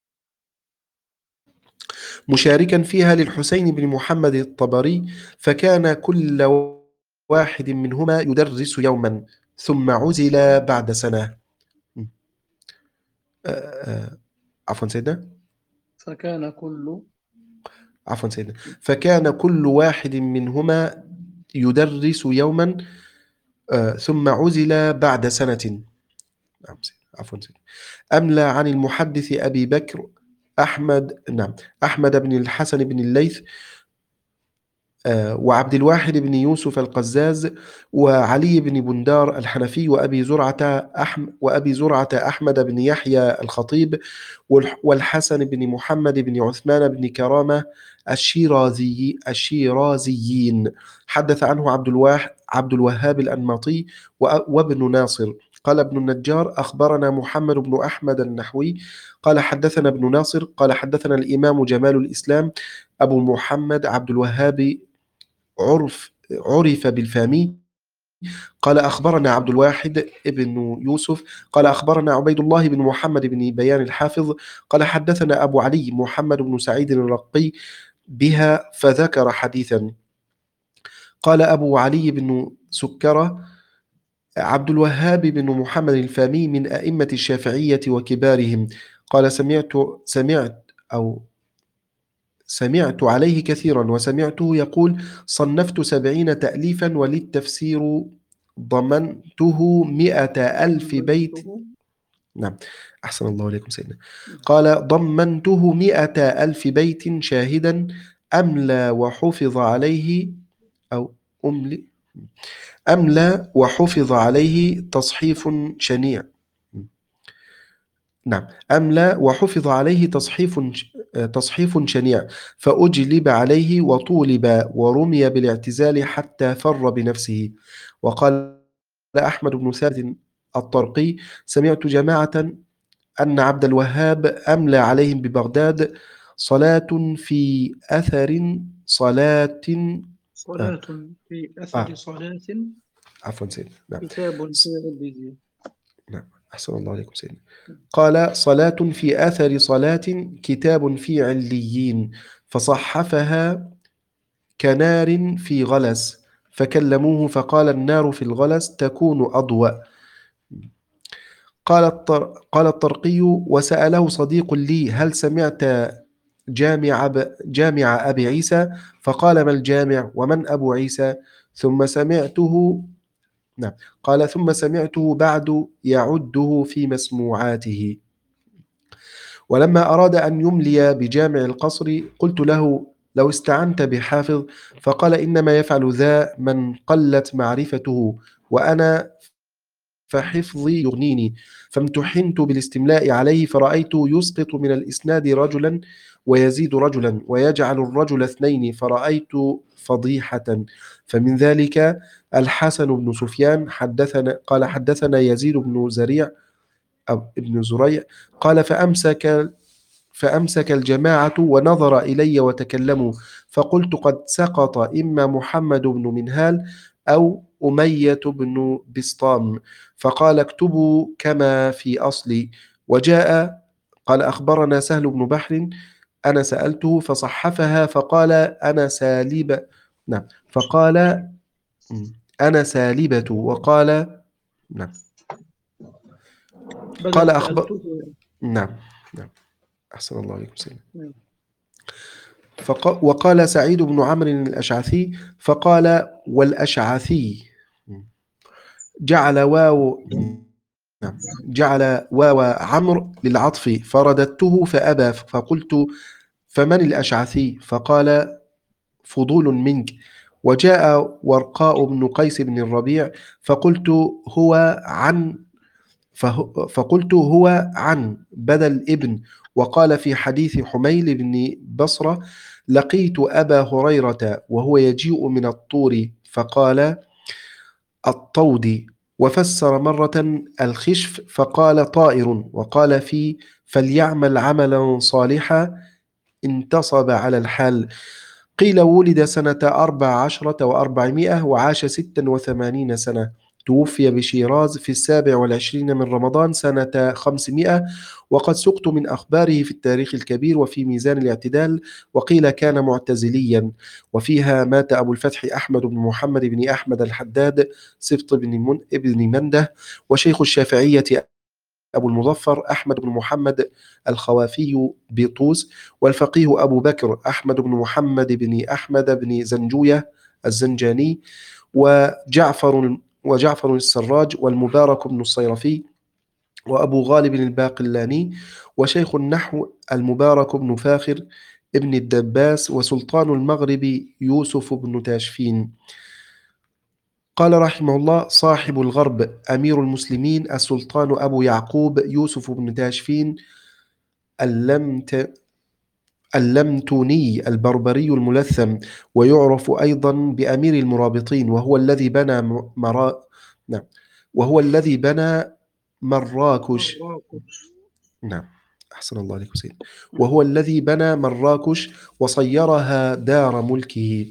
مشاركا فيها للحسين بن محمد الطبري، فكان كل واحد منهما يدرس يوما، ثم عزل بعد سنة. م. آه، آه، عفوا سيدنا فكان كل عفوا سيدنا فكان كل واحد منهما يدرس يوما، آه، ثم عزل بعد سنة. نعم سيدنا. عفوا سيدنا أملى عن المحدث أبي بكر أحمد نعم أحمد بن الحسن بن الليث، آه، وعبد الواحد بن يوسف القزاز، وعلي بن بندار الحنفي، وأبي زرعة أحم وأبي زرعة أحمد بن يحيى الخطيب، والح- والحسن بن محمد بن عثمان بن كرامة الشيرازي الشيرازيين. حدث عنه عبد الواحد عبد الوهاب الأنماطي وأ- وابن ناصر. قال ابن النجار: أخبرنا محمد بن أحمد النحوي قال حدثنا ابن ناصر قال حدثنا الإمام جمال الإسلام أبو محمد عبد الوهاب عرف عرف بالفامي. قال أخبرنا عبد الواحد ابن يوسف قال أخبرنا عبيد الله بن محمد بن بيان الحافظ قال حدثنا أبو علي محمد بن سعيد الرقي بها، فذكر حديثا. قال أبو علي بن سكرة: عبد الوهاب بن محمد الفامي من أئمة الشافعية وكبارهم. قال: سمعت سمعت أو سمعت عليه كثيرا، وسمعته يقول: صنفت سبعين تأليفا، وللتفسير ضمنته مئة ألف بيت. ضمنته. نعم، أحسن الله إليكم سيدنا. قال: ضمنته مئة ألف بيت شاهدا، أملى وحفظ عليه، أو أملي أملى وحفظ عليه تصحيف شنيع. نعم، أملى وحفظ عليه تصحيف تصحيف شنيع، فأجلب عليه وطولب ورمي بالاعتزال حتى فر بنفسه. وقال أحمد بن ثابت الطرقي: سمعت جماعة أن عبد الوهاب أملى عليهم ببغداد: صلاة في أثر صلاة. آه. صلاة في أثر آه. صلاة. عفوا سيدنا. نعم. كتاب في عليين. نعم، أحسن الله عليكم سيدنا. قال: صلاة في أثر صلاة، كتاب في عليين، فصحفها كنار في غلس، فكلموه فقال: النار في الغلس تكون أضوأ. قال الطر... قال الطرقي: وسأله صديق لي: هل سمعت جامع ب... جامع أبي عيسى؟ فقال: ما الجامع ومن أبو عيسى؟ ثم سمعته نعم قال: ثم سمعته بعد يعده في مسموعاته. ولما أراد أن يملي بجامع القصر قلت له: لو استعنت بحافظ. فقال: إنما يفعل ذا من قلت معرفته، وأنا فحفظي يغنيني. فامتحنت بالاستملاء عليه، فرأيت يسقط من الإسناد رجلا ويزيد رجلا ويجعل الرجل اثنين، فرأيت فضيحة. فمن ذلك الحسن بن سفيان حدثنا قال: حدثنا يزيد بن زريع أو ابن زريع قال: فأمسك فأمسك الجماعة ونظر إلي وتكلموا، فقلت: قد سقط إما محمد بن منهال أو أمية بن بسطام. فقال: اكتبوا كما في أصلي. وجاء قال: أخبرنا سهل بن بحر، أنا سألته فصحفها، فقال: أنا سالب نعم فقال أنا سالبة. وقال نعم قال: بدل أخبر سألته. نعم نعم أحسن الله عليكم سيدنا. نعم. فق... وقال سعيد بن عمرو الأشعثي، فقال: والأشعثي جعل واو نعم جعل واو عمرو للعطف، فرددته فأبى، فقلت: فمن الأشعثي؟ فقال: فضول منك. وجاء ورقاء بن قيس بن الربيع، فقلت: هو عن فه- فقلت: هو عن بدل ابن. وقال في حديث حميل بن بصرة: لقيت أبا هريرة وهو يجيء من الطور، فقال: الطود. وفسر مرة الخشف فقال: طائر. وقال في فليعمل عملا صالحا انتصب على الحال. قيل ولد سنة أربع عشرة وأربعمائة وعاش ستا وثمانين سنة. توفي بشيراز في السابع والعشرين من رمضان سنة خمسمائة. وقد سقت من أخباره في التاريخ الكبير وفي ميزان الاعتدال. وقيل كان معتزليا. وفيها مات أبو الفتح أحمد بن محمد بن أحمد الحداد سبط بن من ابن منده. وشيخ الشافعية أبو المظفر أحمد بن محمد الخوافي بطوس. والفقيه أبو بكر أحمد بن محمد بن أحمد بن زنجوية الزنجاني. وجعفر وجعفر السراج، والمبارك بن الصيرفي، وأبو غالب الباقلاني. وشيخ النحو المبارك بن فاخر ابن الدباس. وسلطان المغرب يوسف بن تاشفين. قال رحمه الله: صاحب الغرب أمير المسلمين السلطان أبو يعقوب يوسف بن تاشفين اللمت اللمتوني البربري الملثم، ويعرف أيضا بأمير المرابطين، وهو الذي بنى م- مرا نعم وهو الذي بنى مراكش. مراكش. نعم، أحسن الله عليكم سيدي. نعم. وهو الذي بنى مراكش وصيرها دار ملكه.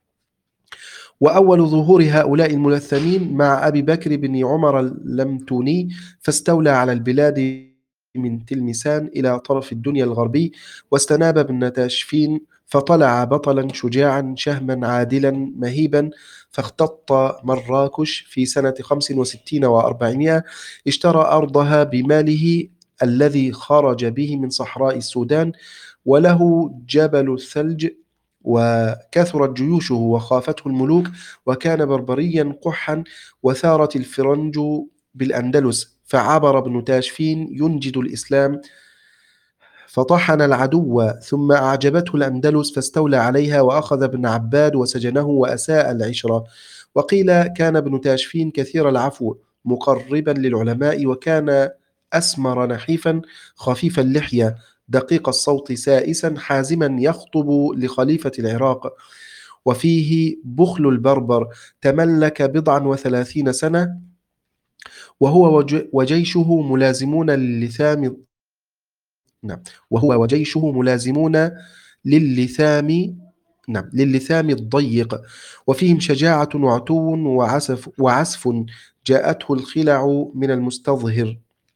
وأول ظهور هؤلاء الملثمين مع أبي بكر بن عمر اللمتوني، فاستولى على البلاد من تلمسان إلى طرف الدنيا الغربي، واستناب بن تاشفين، فطلع بطلا شجاعا شهما عادلا مهيبا، فاختط مراكش في سنة خمس وستين وأربعمائة. اشترى أرضها بماله الذي خرج به من صحراء السودان، وله جبل الثلج، وكثرت جيوشه وخافته الملوك، وكان بربريا قحا، وثارت الفرنج بالأندلس، فعبر ابن تاشفين ينجد الإسلام، فطحن العدو، ثم أعجبته الأندلس فاستولى عليها، وأخذ ابن عباد وسجنه وأساء العشرة. وقيل كان ابن تاشفين كثير العفو مقربا للعلماء، وكان أسمر نحيفا خفيف اللحية دقيق الصوت سائسا حازما يخطب لخليفة العراق. وفيه بخل البربر، تملك بضعا وثلاثين سنة، وهو وج- وجيشه ملازمون للثام. نعم. وهو وجيشه ملازمون للثام. نعم، للثام الضيق، وفيهم شجاعة وعتو وعسف وعسف جاءته الخلع من المستظهر.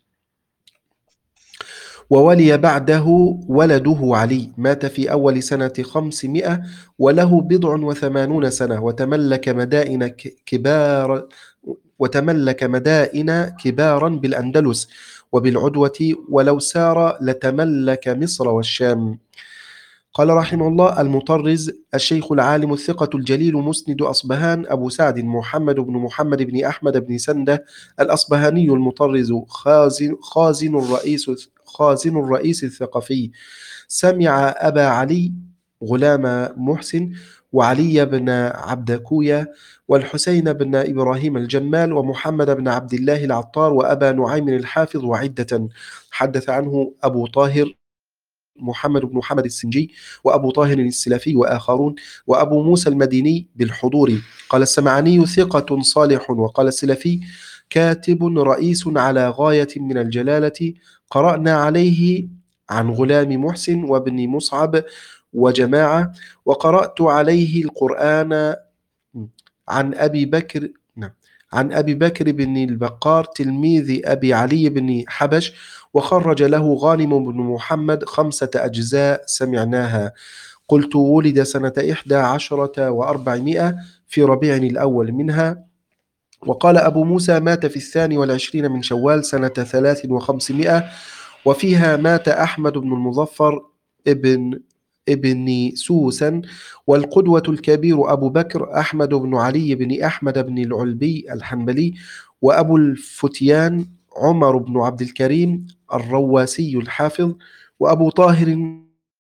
وولي بعده ولده علي، مات في أول سنة خمسمائة وله بضع وثمانون سنة، وتملك مدائن ك- كبار وتملك مدائن كبارا بالأندلس وبالعدوة، ولو سار لتملك مصر والشام. قال رحمه الله: المطرز الشيخ العالم الثقة الجليل مسند أصبهان أبو سعد محمد بن محمد بن أحمد بن سندة الأصبهاني المطرز، خازن, خازن الرئيس خازن الرئيس الثقفي، سمع أبا علي غلام محسن، وعلي بن عبدكوية، والحسين بن إبراهيم الجمال، ومحمد بن عبد الله العطار، وأبا نعيم الحافظ، وعدة. حدث عنه أبو طاهر محمد بن محمد السنجي، وأبو طاهر السلفي، وآخرون، وأبو موسى المديني بالحضور. قال السمعاني: ثقة صالح. وقال السلفي: كاتب رئيس على غاية من الجلالة، قرأنا عليه عن غلام محسن وابن مصعب وجماعة، وقرأت عليه القرآن عن أبي بكر نعم عن أبي بكر بن البقار تلميذ أبي علي بن حبش، وخرج له غانم بن محمد خمسة أجزاء سمعناها. قلت: ولد سنة إحدى عشرة وأربعمائة في ربيع الأول منها. وقال أبو موسى: مات في الثاني والعشرين من شوال سنة ثلاث وخمسمائة، وفيها مات أحمد بن المظفر ابن ابن سوسن. والقدوة الكبير أبو بكر أحمد بن علي بن أحمد بن العلبي الحنبلي، وأبو الفتيان عمر بن عبد الكريم الرواسي الحافظ، وأبو طاهر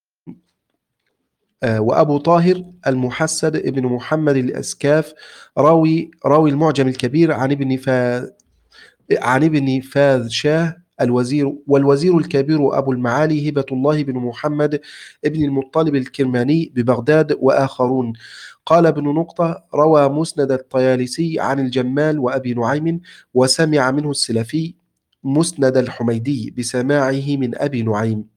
آه، وأبو طاهر المحسد ابن محمد الأسكاف، راوي راوي المعجم الكبير عن ابن فا عن ابن فاذ شاه الوزير، والوزير الكبير أبو المعالي هبة الله بن محمد ابن المطلب الكرماني ببغداد، وآخرون. قال ابن نقطة: روى مسند الطيالسي عن الجمال وأبي نعيم، وسمع منه السلفي مسند الحميدي بسماعه من أبي نعيم.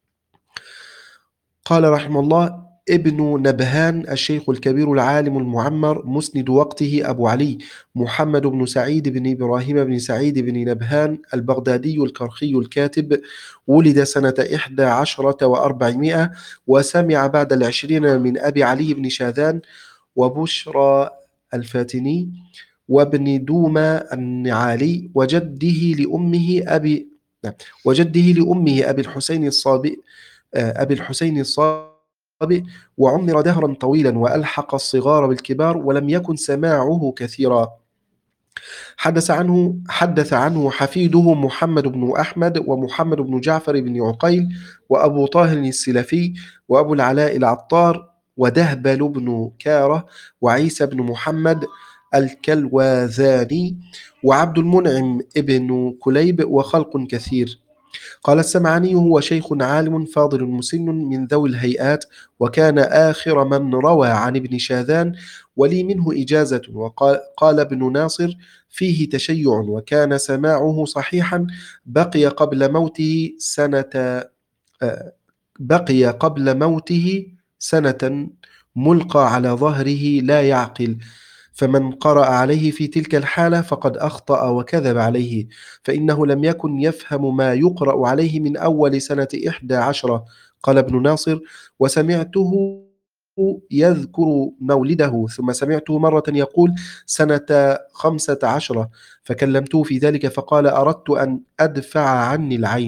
قال رحمه الله: ابن نبهان الشيخ الكبير العالم المعمر مسند وقته أبو علي محمد بن سعيد بن إبراهيم بن سعيد بن نبهان البغدادي الكرخي الكاتب، ولد سنة إحدى عشرة وأربعمائة، وسمع بعد العشرين من أبي علي بن شاذان وبشرى الفاتني وابن دومة النعالي، وجده لأمه أبي نعم، وجده لأمه أبي الحسين الصابئ آه، أبي الحسين الصابئ، وعمر دهرا طويلا، وألحق الصغار بالكبار، ولم يكن سماعه كثيرا. حدث عنه حدث عنه حفيده محمد بن أحمد، ومحمد بن جعفر بن عقيل، وأبو طاهر السلفي، وأبو العلاء العطار، ودهبل بن كارة، وعيسى بن محمد الكلواذاني، وعبد المنعم ابن كليب، وخلق كثير. قال السمعاني: هو شيخ عالم فاضل مسن من ذوي الهيئات، وكان آخر من روى عن ابن شاذان، ولي منه إجازة. وقال قال ابن ناصر: فيه تشيع، وكان سماعه صحيحا، بقي قبل موته سنة آه، بقي قبل موته سنة، ملقى على ظهره لا يعقل، فمن قرأ عليه في تلك الحالة فقد أخطأ وكذب عليه، فإنه لم يكن يفهم ما يقرأ عليه من أول سنة إحدى عشرة. قال ابن ناصر: وسمعته يذكر مولده، ثم سمعته مرة يقول سنة خمسة عشرة، فكلمته في ذلك فقال: أردت أن أدفع عني العين،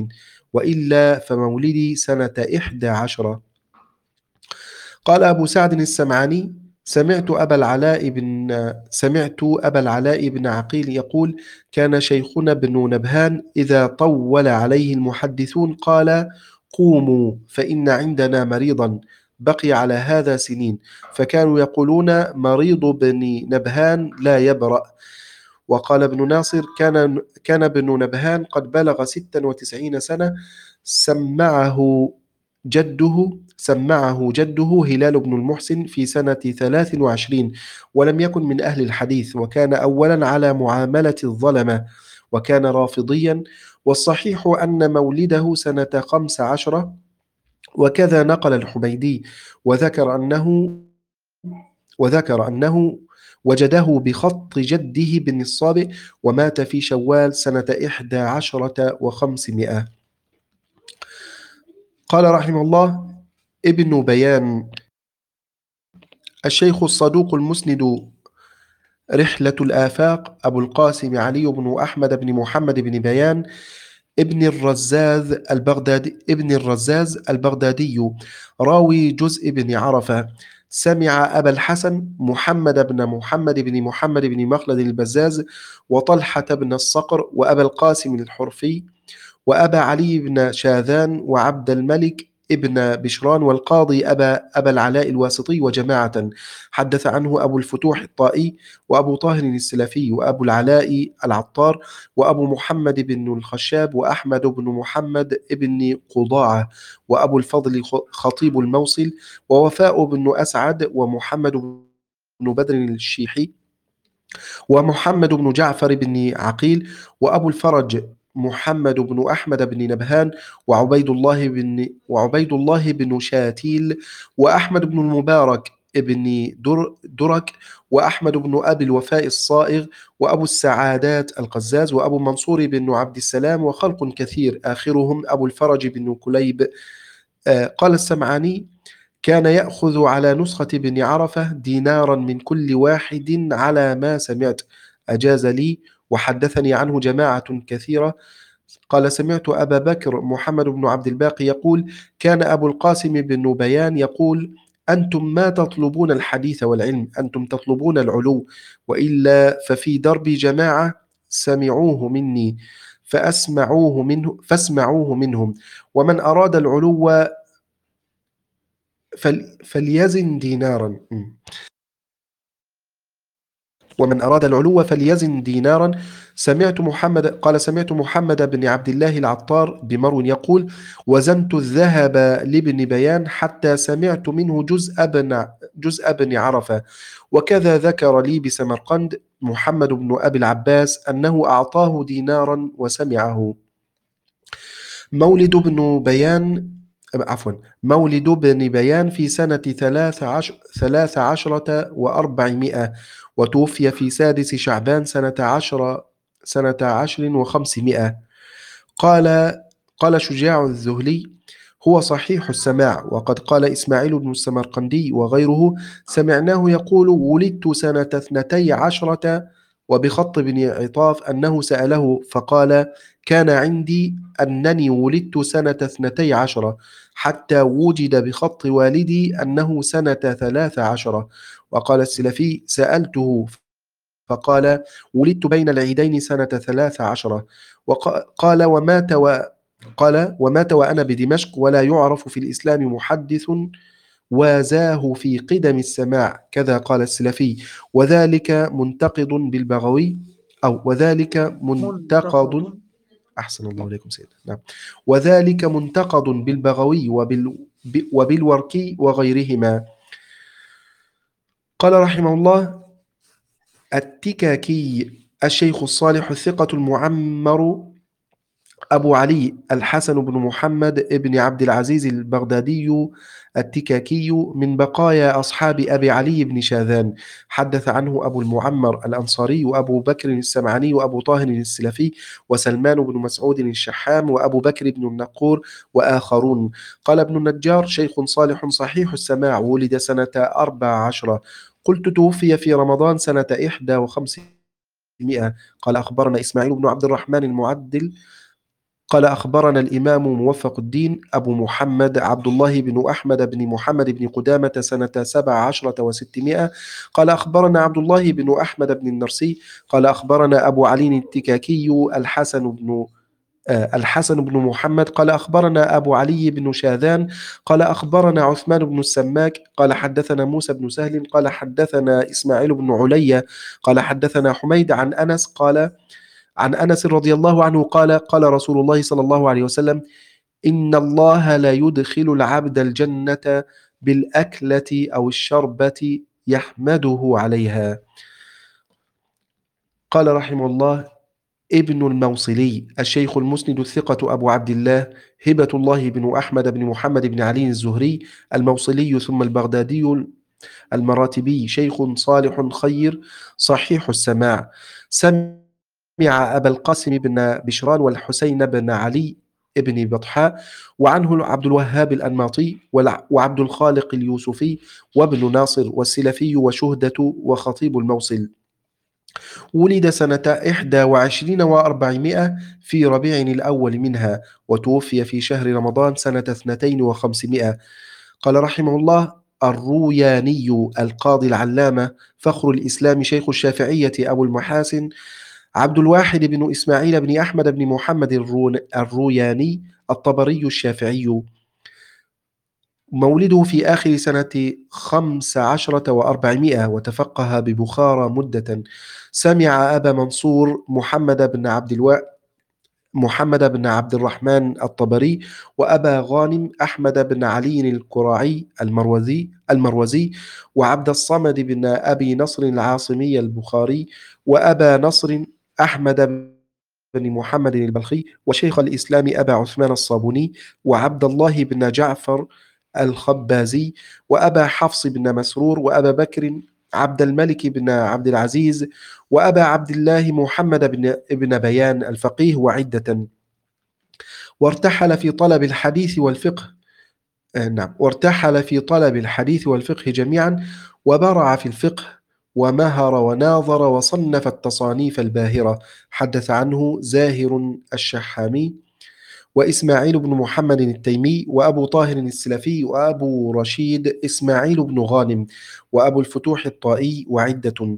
وإلا فمولدي سنة إحدى عشرة. قال أبو سعد السمعاني: سمعت أبا العلاء بن سمعت أبا العلاء بن عقيل يقول: كان شيخنا بن نبهان إذا طول عليه المحدثون قال: قوموا فإن عندنا مريضا بقي على هذا سنين، فكانوا يقولون: مريض بن نبهان لا يبرأ. وقال ابن ناصر: كان كان ابن نبهان قد بلغ ستة وتسعين سنة، سمعه جده سمعه جده هلال بن المحسن في سنة ثلاث وعشرين، ولم يكن من أهل الحديث، وكان أولا على معاملة الظلمة، وكان رافضيا. والصحيح أن مولده سنة خمس عشرة، وكذا نقل الحميدي، وذكر أنه وذكر أنه وجده بخط جده بن الصابئ، ومات في شوال سنة إحدى عشرة وخمسمائة. قال رحمه الله: ابن بيان: الشيخ الصدوق المسند رحلة الآفاق أبو القاسم علي بن أحمد بن محمد بن بيان ابن الرزاز البغدادي ابن الرزاز البغدادي، راوي جزء بن عرفة، سمع أبا الحسن محمد بن محمد بن محمد بن مخلد البزاز، وطلحة بن الصقر، وأبا القاسم الحرفي، وأبا علي بن شاذان، وعبد الملك ابن بشران، والقاضي أبا, أبا العلاء الواسطي، وجماعة. حدث عنه أبو الفتوح الطائي، وأبو طاهر السلفي، وأبو العلاء العطار، وأبو محمد بن الخشاب، وأحمد بن محمد بن قضاعة، وأبو الفضل خطيب الموصل، ووفاء بن أسعد، ومحمد بن بدر الشيحي، ومحمد بن جعفر بن عقيل، وأبو الفرج محمد بن أحمد بن نبهان، وعبيد الله بن وعبيد الله بن شاتيل، وأحمد بن المبارك ابن در درك، وأحمد بن أبي الوفاء الصائغ، وأبو السعادات القزاز، وأبو منصور بن عبد السلام، وخلق كثير، آخرهم أبو الفرج بن كليب. آه قال السمعاني: كان يأخذ على نسخة ابن عرفة دينارا من كل واحد على ما سمعت، أجاز لي، وحدثني عنه جماعة كثيرة. قال: سمعت أبا بكر محمد بن عبد الباقي يقول: كان أبو القاسم بن بيان يقول: أنتم ما تطلبون الحديث والعلم، أنتم تطلبون العلو، وإلا ففي درب جماعة سمعوه مني فأسمعوه منه فاسمعوه منهم، ومن أراد العلو فل فليزن دينارا ومن أراد العلو فليزن دينارا. سمعت محمد قال سمعت محمد بن عبد الله العطار بمرو يقول: وزنت الذهب لابن بيان حتى سمعت منه جزء بن جزء بن عرفة. وكذا ذكر لي بسمرقند محمد بن أبي العباس أنه أعطاه دينارا وسمعه. مولد بن بيان عفوا مولد بن بيان في سنة ثلاث, عشر ثلاث عشرة وأربعمائة، وتوفي في سادس شعبان سنة عشر سنة عشر وخمسمائة. قال قال شجاع الذهلي: هو صحيح السماع، وقد قال إسماعيل بن السمرقندي وغيره: سمعناه يقول: ولدت سنة اثنتي عشرة، وبخط بن عطاف أنه سأله فقال: كان عندي أنني ولدت سنة اثنتي عشرة، حتى وجد بخط والدي أنه سنة ثلاث عشرة. وقال السلفي: سألته فقال: ولدت بين العيدين سنة ثلاث عشرة. وقال: ومات و قال ومات وأنا بدمشق، ولا يعرف في الإسلام محدث وازاه في قدم السماع، كذا قال السلفي. وذلك منتقد بالبغوي أو وذلك منتقد منتقد. أحسن الله إليكم سيدنا. نعم. وذلك منتقد بالبغوي وبال وبالوركي وغيرهما. قال رحمه الله: التكاكي: الشيخ الصالح الثقة المعمر أبو علي الحسن بن محمد بن عبد العزيز البغدادي التكاكي، من بقايا أصحاب أبي علي بن شاذان. حدث عنه أبو المعمر الأنصاري، وأبو بكر السمعاني، وأبو طاهر السلفي، وسلمان بن مسعود الشحام، وأبو بكر بن النقور، وآخرون. قال ابن النجار: شيخ صالح صحيح السماع، ولد سنة أربع عشرة. قلت: توفي في رمضان سنة إحدى وخمسمائة. قال: أخبرنا إسماعيل بن عبد الرحمن المعدل قال أخبرنا الإمام موفق الدين أبو محمد عبد الله بن أحمد بن محمد بن قدامة سنة سبع عشرة وستمائة. قال أخبرنا عبد الله بن أحمد بن النرسي قال أخبرنا أبو علي التكاكي الحسن بن آه، الحسن بن محمد قال أخبرنا أبو علي بن شاذان قال أخبرنا عثمان بن السماك قال حدثنا موسى بن سهل قال حدثنا إسماعيل بن عليا قال حدثنا حميد عن أنس قال عن أنس رضي الله عنه قال قال رسول الله صلى الله عليه وسلم: إن الله لا يدخل العبد الجنة بالأكلة أو الشربة يحمده عليها. قال رحمه الله: ابن الموصلي الشيخ المسند الثقة أبو عبد الله هبة الله بن أحمد بن محمد بن علي الزهري الموصلي ثم البغدادي المراتبي، شيخ صالح خير صحيح السماع. سمع أبا القاسم بن بشران والحسين بن علي ابن بطحاء، وعنه عبد الوهاب الأنماطي والع- وعبد الخالق اليوسفي وابن ناصر والسلفي وشهدة وخطيب الموصل. ولد سنة إحدى وعشرين وأربعمائة في ربيع الأول منها، وتوفي في شهر رمضان سنة اثنتين وخمسمائة. قال رحمه الله: الروياني القاضي العلامة فخر الإسلام شيخ الشافعية أبو المحاسن عبد الواحد بن إسماعيل بن أحمد بن محمد الرون- الروياني الطبري الشافعي، مولده في آخر سنة خمس عشرة وأربعمائة، وتفقه ببخارى مدة. سمع أبا منصور محمد بن عبد الوا... محمد بن عبد الرحمن الطبري، وأبا غانم أحمد بن علي القراعي المروزي المروزي وعبد الصمد بن أبي نصر العاصمي البخاري، وأبا نصر أحمد بن محمد البلخي، وشيخ الإسلام أبا عثمان الصابوني، وعبد الله بن جعفر الخبازي، وأبا حفص بن مسرور، وأبا بكر عبد الملك بن عبد العزيز، وأبا عبد الله محمد بن ابن بيان الفقيه، وعدة. وارتحل في طلب الحديث والفقه آه، نعم وارتحل في طلب الحديث والفقه جميعا، وبرع في الفقه ومهر وناظر وصنف التصانيف الباهرة. حدث عنه زاهر الشحامي وإسماعيل بن محمد التيمي وأبو طاهر السلفي وأبو رشيد إسماعيل بن غانم وأبو الفتوح الطائي، وعدة.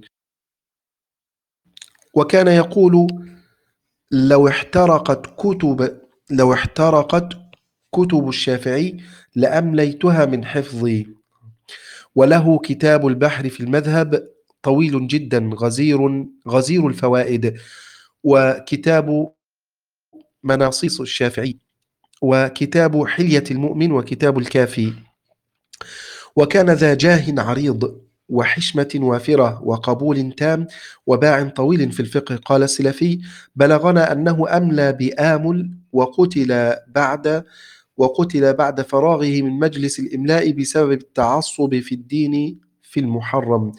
وكان يقول: لو احترقت كتب لو احترقت كتب الشافعي لأمليتها من حفظي. وله كتاب البحر في المذهب طويل جدا غزير غزير الفوائد، وكتاب مناصيص الشافعي، وكتاب حلية المؤمن، وكتاب الكافي. وكان ذا جاه عريض وحشمة وافرة وقبول تام وباع طويل في الفقه. قال السلفي: بلغنا أنه أملى بآمل وقتل بعد وقتل بعد فراغه من مجلس الإملاء بسبب التعصب في الدين في المحرم.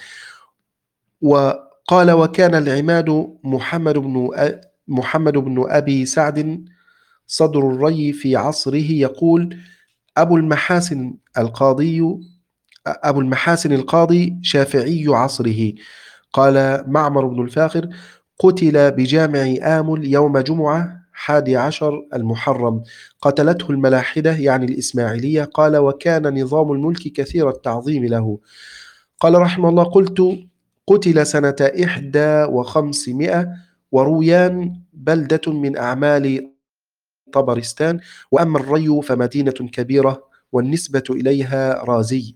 وقال: وكان العماد محمد بن أ- محمد بن أبي سعد صدر الري في عصره يقول: أبو المحاسن القاضي أبو المحاسن القاضي شافعي عصره. قال معمر بن الفاخر: قتل بجامع آمل يوم جمعة حادي عشر المحرم، قتلته الملاحدة يعني الإسماعيلية. قال: وكان نظام الملك كثير التعظيم له. قال رحمه الله: قلت: قتل سنة إحدى وخمسمائة، ورويان بلدة من أعمال طبرستان، وأما الري فمدينة كبيرة والنسبة إليها رازي.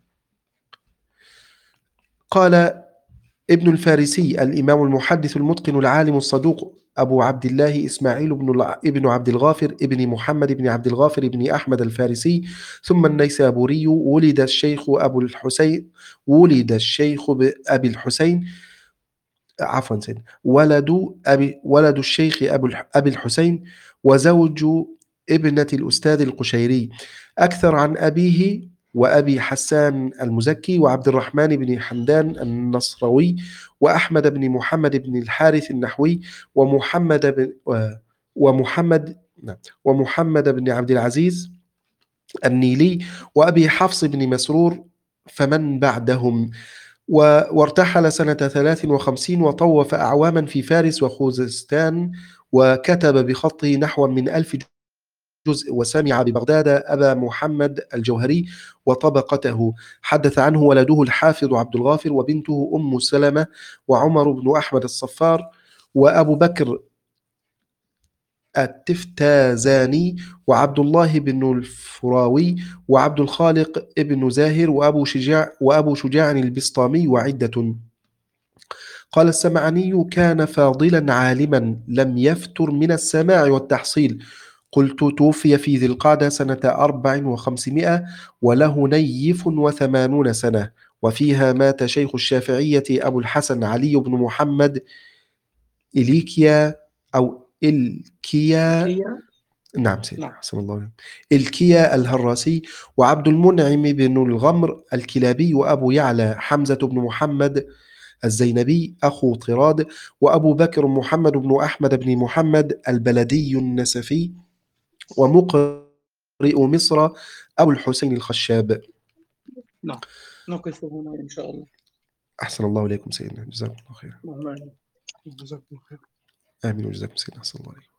قال ابن الفارسي الإمام المحدث المتقن العالم الصدوق أبو عبد الله إسماعيل بن الع- ابن عبد الغافر ابن محمد بن عبد الغافر بن أحمد الفارسي ثم النيسابوري، ولد الشيخ أبو الحسين ولد الشيخ ب- أبي الحسين عفوا سيد ولد أبي ولد الشيخ أبو الح- أبي الحسين، وزوج ابنة الأستاذ القشيري. أكثر عن أبيه وأبي حسان المزكي وعبد الرحمن بن حمدان النصروي وأحمد بن محمد بن الحارث النحوي ومحمد بن و- ومحمد نعم، ومحمد بن عبد العزيز النيلي وأبي حفص بن مسرور فمن بعدهم. و- وارتحل سنة ثلاث وخمسين، وطوف أعواما في فارس وخوزستان وكتب بخطه نحو من ألف جزء، وسمع ببغداد أبا محمد الجوهري وطبقته. حدث عنه ولده الحافظ عبد الغافر، وبنته أم سلمة، وعمر بن أحمد الصفار، وأبو بكر التفتازاني، وعبد الله بن الفراوي، وعبد الخالق ابن زاهر، وأبو شجاع وأبو شجاع البسطامي، وعدة. قال السمعاني: كان فاضلا عالما لم يفتر من السماع والتحصيل. قلت: توفي في ذي القعدة سنة أربع وخمسمائة وله نيف وثمانون سنة، وفيها مات شيخ الشافعية أبو الحسن علي بن محمد إليكيا أو إلكيا. كيا. نعم سيدنا، نعم. حسن الله عليك. الكيا الهراسي، وعبد المنعم بن الغمر الكلابي، وأبو يعلى حمزة بن محمد الزينبي أخو طراد، وأبو بكر محمد بن أحمد بن محمد البلدي النسفي، ومقرئ مصر أبو الحسين الخشاب. نعم. نقف هنا إن شاء الله. أحسن الله إليكم سيدنا، جزاكم الله خير. نعم. جزاكم الله خير. آمين وجزاكم سيدنا، أحسن الله عليكم.